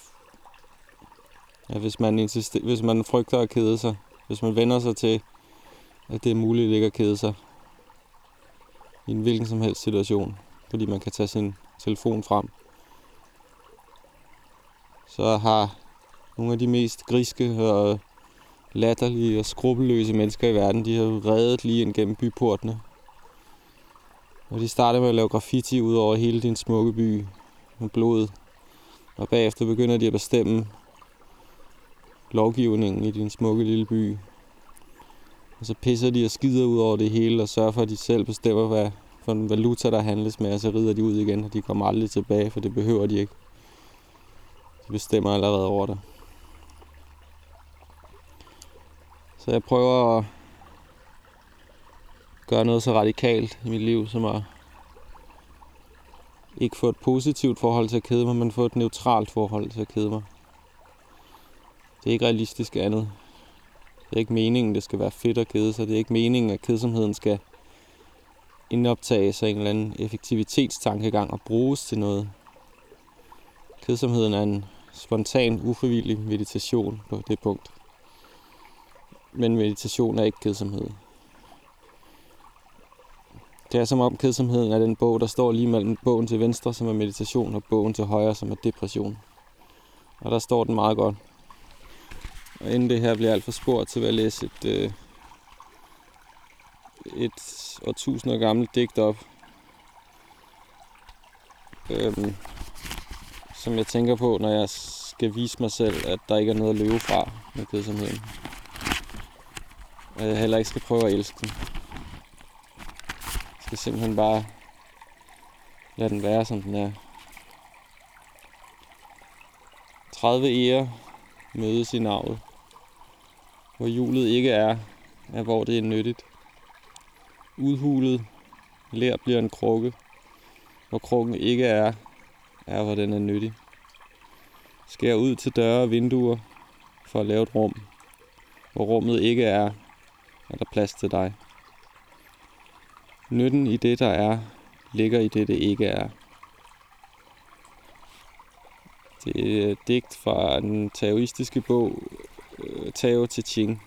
ja, hvis man insister, hvis man frygter at kede sig, hvis man vender sig til, at det er muligt ikke at kede sig i en hvilken som helst situation, fordi man kan tage sin telefon frem, så har nogle af de mest griske og latterlige og skrupelløse mennesker i verden, de har reddet lige ind gennem byportene. Og de starter med at lave graffiti ud over hele din smukke by med blod. Og bagefter begynder de at bestemme lovgivningen i din smukke lille by. Og så pisser de og skider ud over det hele og sørger for, at de selv bestemmer, hvad for en valuta der handles med. Og så rider de ud igen, og de kommer aldrig tilbage, for det behøver de ikke. De bestemmer allerede over det. Så jeg prøver at gøre noget så radikalt i mit liv, som at ikke få et positivt forhold til at kede mig, men få et neutralt forhold til at kede mig. Det er ikke realistisk andet. Det er ikke meningen, det skal være fedt at kede sig. Det er ikke meningen, at kedsomheden skal indoptages af en eller anden effektivitetstankegang og bruges til noget. Kedsomheden er en spontan, ufrivillig meditation på det punkt. Men meditation er ikke kedsomhed. Det er som om kedsomheden er den bog, der står lige mellem bogen til venstre, som er meditation, og bogen til højre, som er depression. Og der står den meget godt. Og inden det her bliver alt for spurgt, så vil jeg læse et, øh, et årtusinder gammelt digt op, øhm, som jeg tænker på, når jeg skal vise mig selv, at der ikke er noget at løbe fra med kedsomheden. Og jeg heller ikke skal prøve at elske den. Jeg skal simpelthen bare lade den være, som den er. tredive eger mødes i navet. Hvor hjulet ikke er, er hvor det er nyttigt. Udhulet ler bliver en krukke. Hvor krukken ikke er, er hvor den er nyttig. Skær ud til døre og vinduer for at lave et rum. Hvor rummet ikke er, er der plads til dig. Nytten i det, der er, ligger i det, det ikke er. Det er et digt fra den taoistiske bog Tao Te Ching.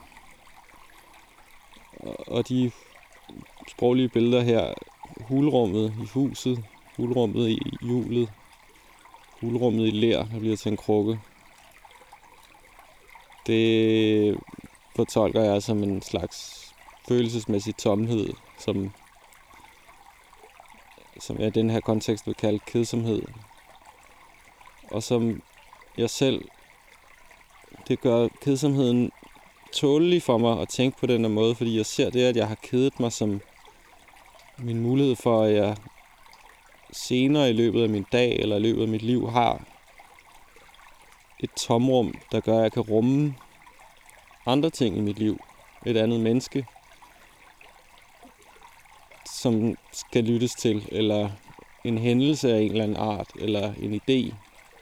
Og de sproglige billeder her, hulrummet i huset, hulrummet i hjulet, hulrummet i ler, der bliver til en krukke. Det fortolker jeg som en slags følelsesmæssig tomhed, som, som jeg i den her kontekst vil kalde kedsomhed. Og som jeg selv, det gør kedsomheden tåleligt for mig at tænke på den her måde, fordi jeg ser det, at jeg har kedet mig som min mulighed for, at jeg senere i løbet af min dag eller i løbet af mit liv har et tomrum, der gør, at jeg kan rumme andre ting i mit liv. Et andet menneske, som skal lyttes til, eller en hændelse af en eller anden art, eller en idé.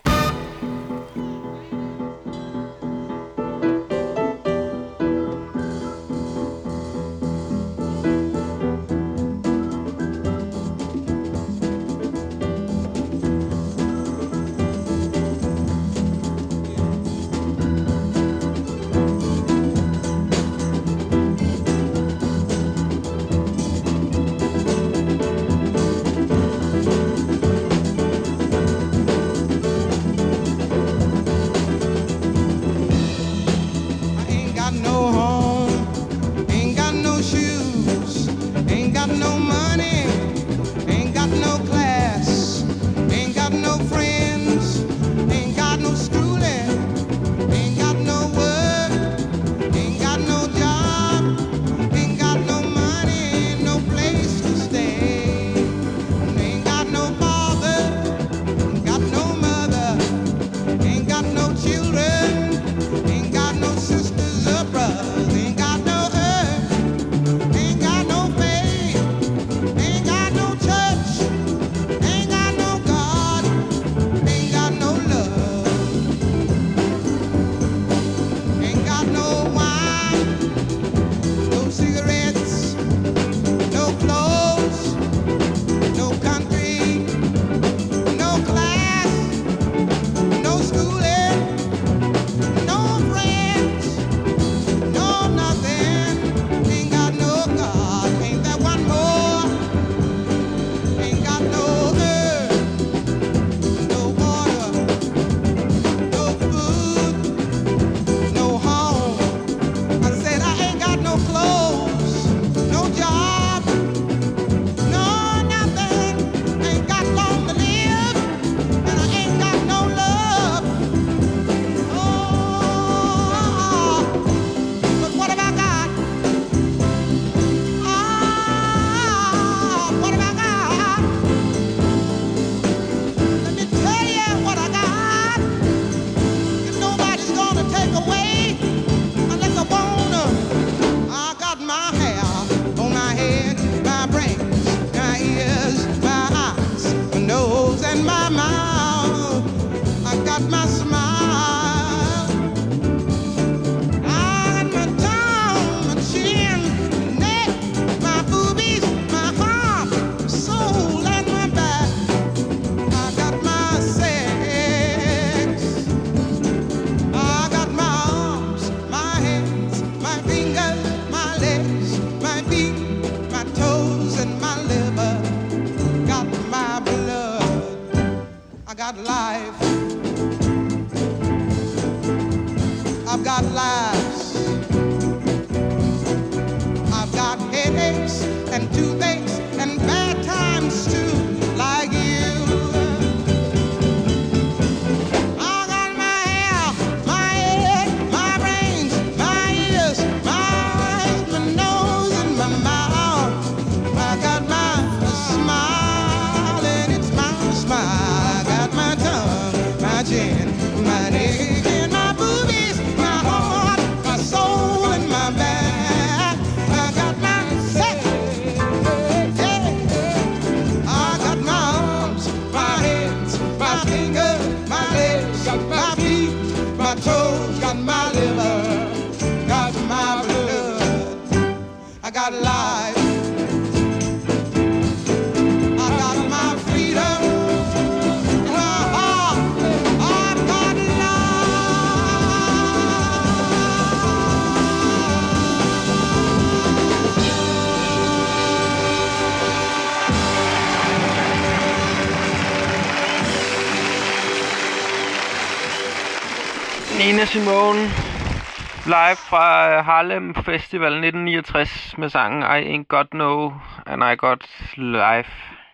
Nina Simone live fra Harlem Festival nitten niogtres med sangen I Ain't Got No and I Got Life.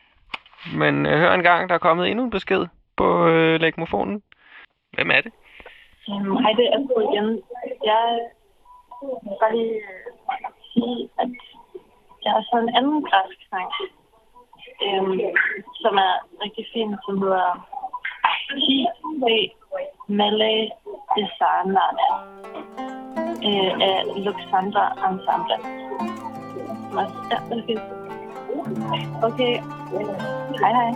Men øh, hør en gang, der er kommet endnu en besked på øh, lægmofonen. Hvem er det? Um, hej, det er Astrid igen. Jeg Jeg vil bare lige øh, sige, at jeg har så en anden græsk sang, øhm, som er rigtig fin, som hedder Ti ve Mele Desanane øh, af Luxandra Ensemble. Ja, det er fint. Okay. Hej, hej.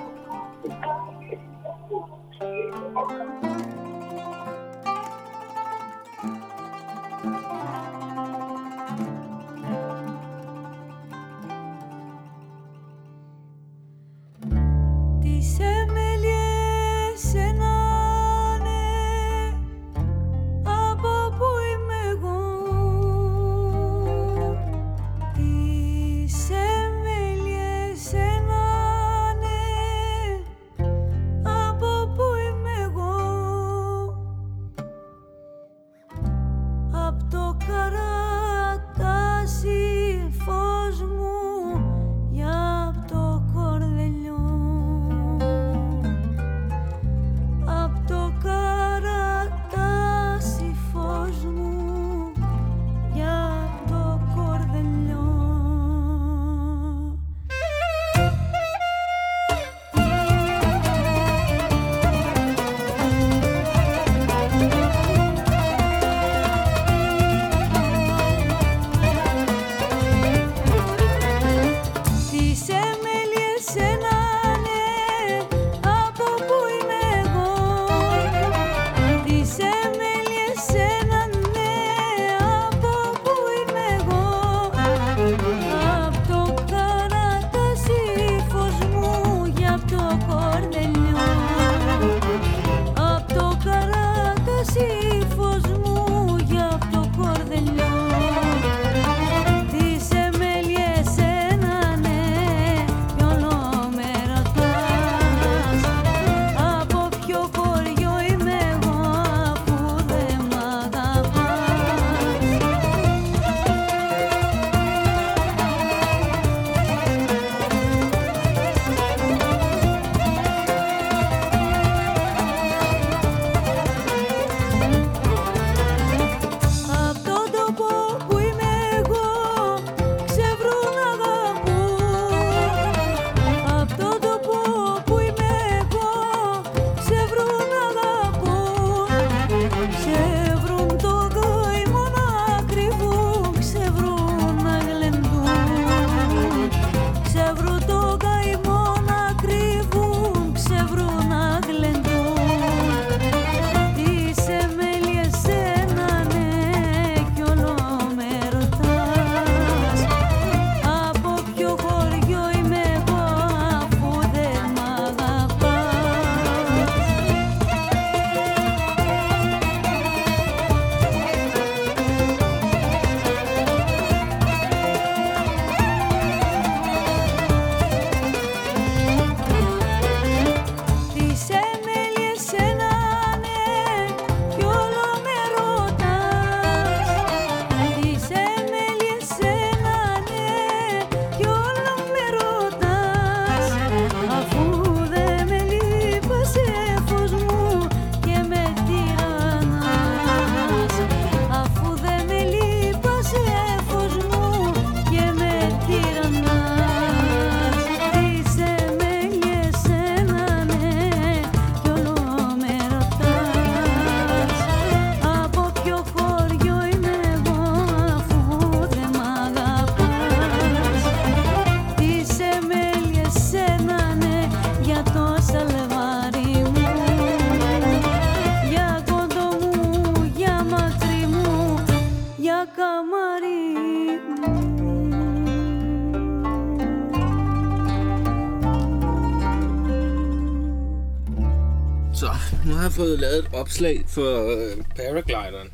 Nu har jeg fået lavet et opslag for øh, paraglideren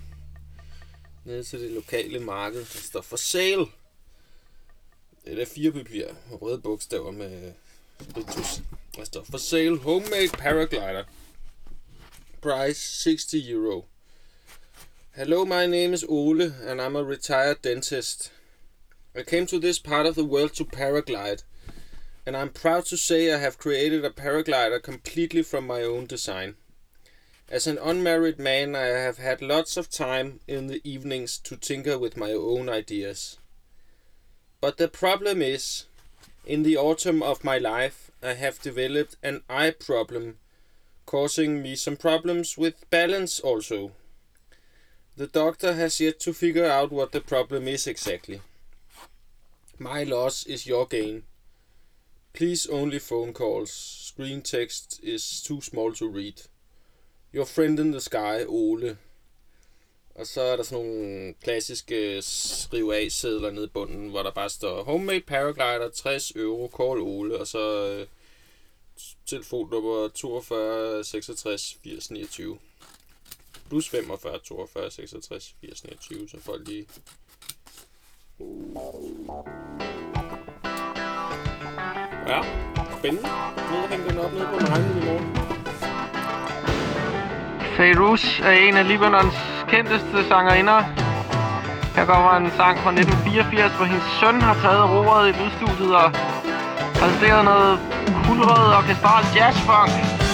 nede til det lokale marked. Der står for sale. Det er fire papir og røde bogstaver med spiritus. Der står for sale homemade paraglider. Price sixty euro. Hello, my name is Ole and I'm a retired dentist. I came to this part of the world to paraglide. And I'm proud to say I have created a paraglider completely from my own design. As an unmarried man, I have had lots of time in the evenings to tinker with my own ideas. But the problem is, in the autumn of my life, I have developed an eye problem, causing me some problems with balance also. The doctor has yet to figure out what the problem is exactly. My loss is your gain. Please only phone calls. Screen text is too small to read. Your friend in the sky, Ole. Og så er der sådan nogle klassiske skrive af sedler nede i bunden, hvor der bare står Homemade Paraglider, tres euro, call Ole, og så øh, telefonnummer toogfyrre seksogtres firs niogtyve. Plus femogfyrre toogfyrre seksogtres firs niogtyve, så folk lige... Ja, spændende. Nede og hænge den op nede på markedet i morgen. Fairuz er en af Libanons kendteste sangerinder. Her kommer en sang fra nitten fireogfirs, hvor hendes søn har taget roret i lydstudiet og præsenteret noget kulrød orkestral jazzfunk.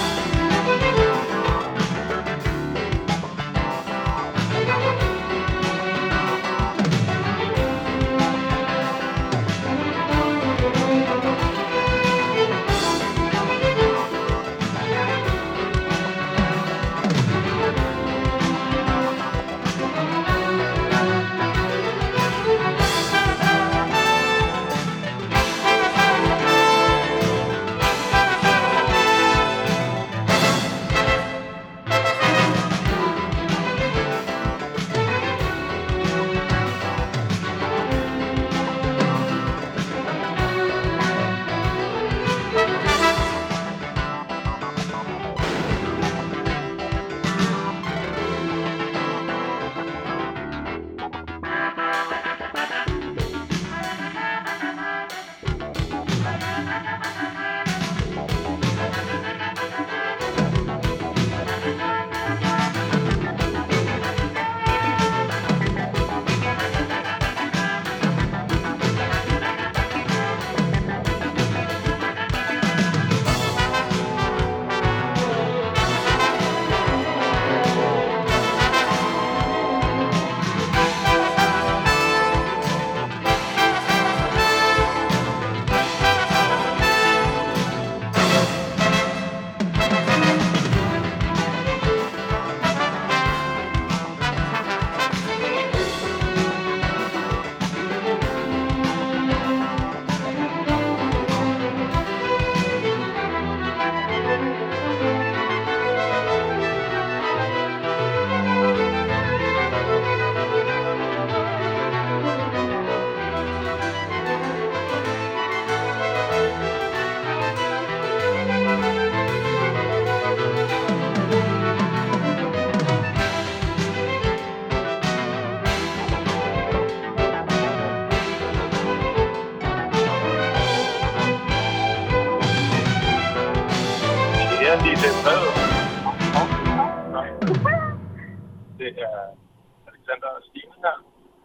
Det er Alexander og Stine her.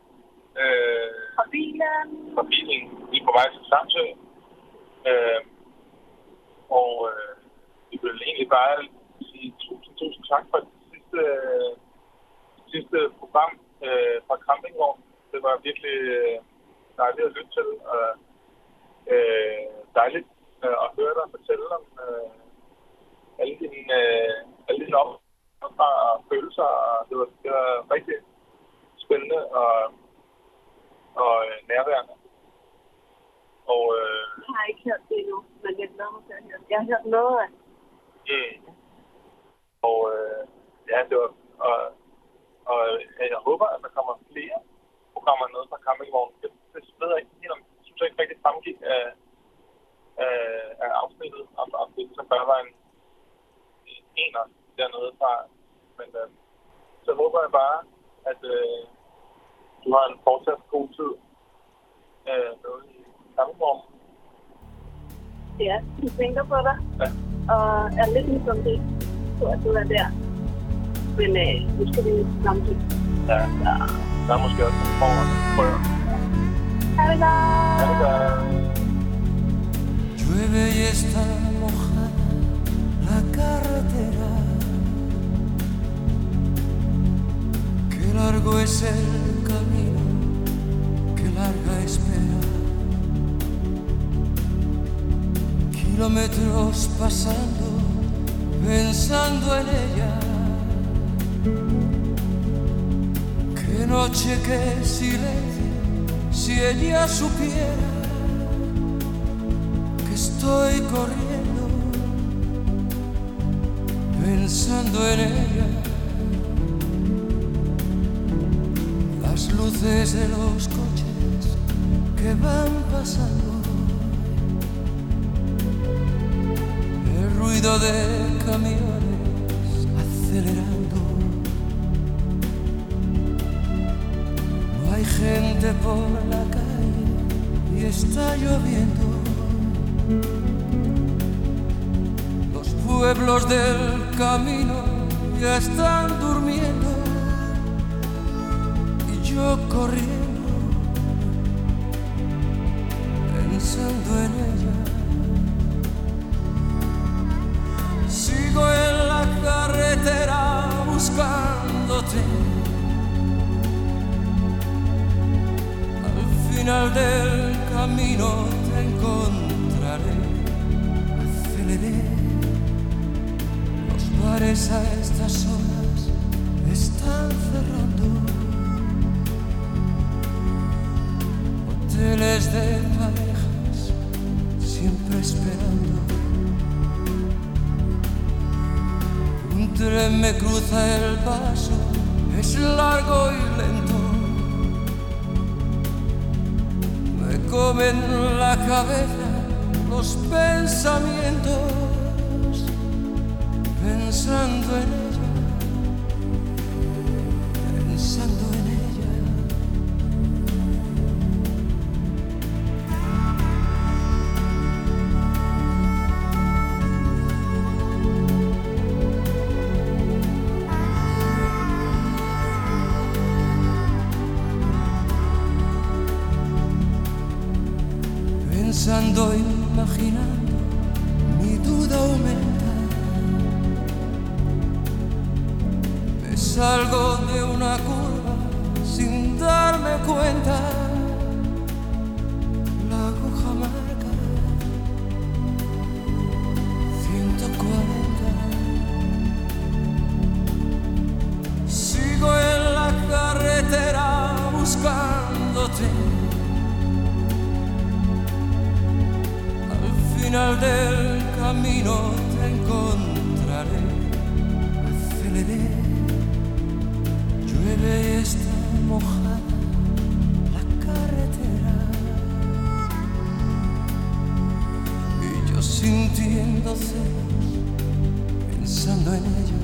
Øh, fra bilen. Fra bilen. Vi er på vej til Samsø. Øh, og øh, vi vil egentlig bare sige tusind, tusind tak for det sidste, øh, sidste program øh, fra Campingvogn. Det var virkelig øh, dejligt at lytte til. Og øh, dejligt øh, at høre dig fortælle om øh, alle dine, øh, alle dine op og følelser. Og det, var, det var rigtig spændende og, og nærværende. Og, øh, jeg har ikke hørt det endnu, men jeg glæder mig til at høre det. Jeg har hørt noget af det. Mm. Og øh, ja, det var... Og, og jeg håber, at der kommer flere programmer ned fra Campingvogn. Det, det ved jeg ikke helt om. Jeg synes ikke rigtig fremgik af, af, af afsnittet. Om, om det så bare var en ener dernede fra. Men øh, så håber jeg bare, at øh, du har en fortsat god tid øh, nede i Campingvogn. Ja, vi tænker på dig. Ja. Og er lidt ligesom det, så at du er der. Men øh, nu skal vi samtidig. Ja, ja. Der er måske også en form at prøve. Ha' det godt! Ha' det godt! Llueve y está mojada la carretera. largo es el camino, qué larga espera. Kilómetros pasando, pensando en ella. Qué noche, qué silencio, si ella supiera que estoy corriendo, pensando en ella. Las luces de los coches que van pasando, el ruido de camiones acelerando. No hay gente por la calle y está lloviendo. Los pueblos del camino ya están durmiendo y yo corriendo, pensando en ella. Sigo en la carretera buscándote. Al final del camino te encontraré. Aceleré. Los bares a estas horas están cerrando. Hoteles de parejas siempre esperando. Un tren me cruza el paso, es largo y lento. Me comen la cabeza los pensamientos, pensando en ella, pensando en ella. Pensando, imaginando, mi duda aumenta. Me salgo de una curva sin darme cuenta. La aguja marca ciento cuarenta. Sigo en la carretera buscándote. Al final del camino te encontraré. Aceleré, llueve y está mojada la carretera. Y yo sintiendo celos, pensando en ella.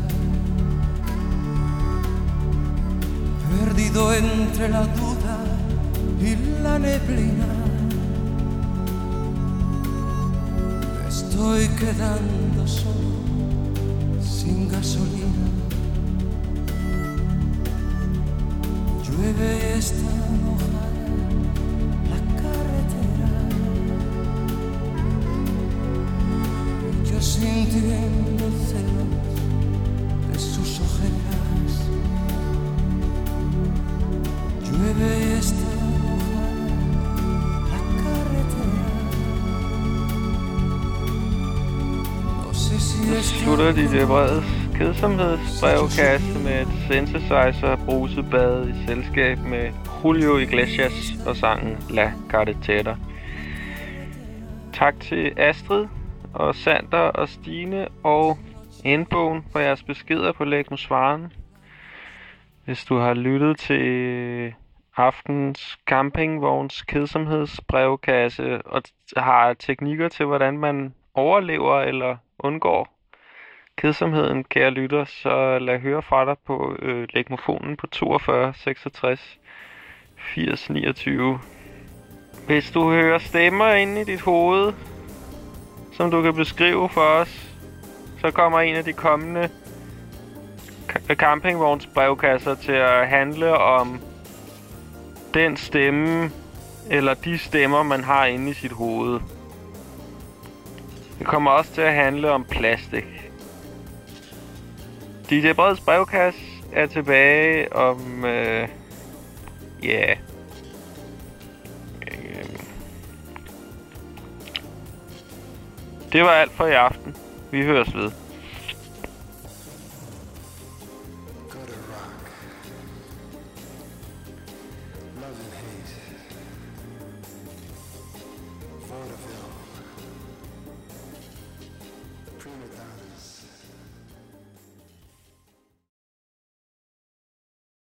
Perdido entre la duda y la neblina. Estoy quedando solo, sin gasolina. Llueve y está mojada la carretera. Y yo sintiendo celos de sus ojeras. Llueve y está slutter de det breds kedsomhedsbrevkasse med et synthesizer-brusebad i selskab med Julio Iglesias og sangen La Carretera. Tak til Astrid og Sander og Stine og Indbogen for jeres beskeder på Lægmusvaren. Hvis du har lyttet til aftens campingvogns kedsomhedsbrevkasse og har teknikker til, hvordan man overlever eller undgår kedsomheden, kære lytter, så lad høre fra dig på øh, Lægmofonen på toogfyrre seksogtres firs niogtyve. Hvis du hører stemmer inde i dit hoved, som du kan beskrive for os, så kommer en af de kommende campingvogns brevkasser til at handle om den stemme eller de stemmer, man har inde i sit hoved. Det kommer også til at handle om plastik. D J Breds brevkasse er tilbage om... Øh, ja... Øh, det var alt for i aften. Vi høres ved.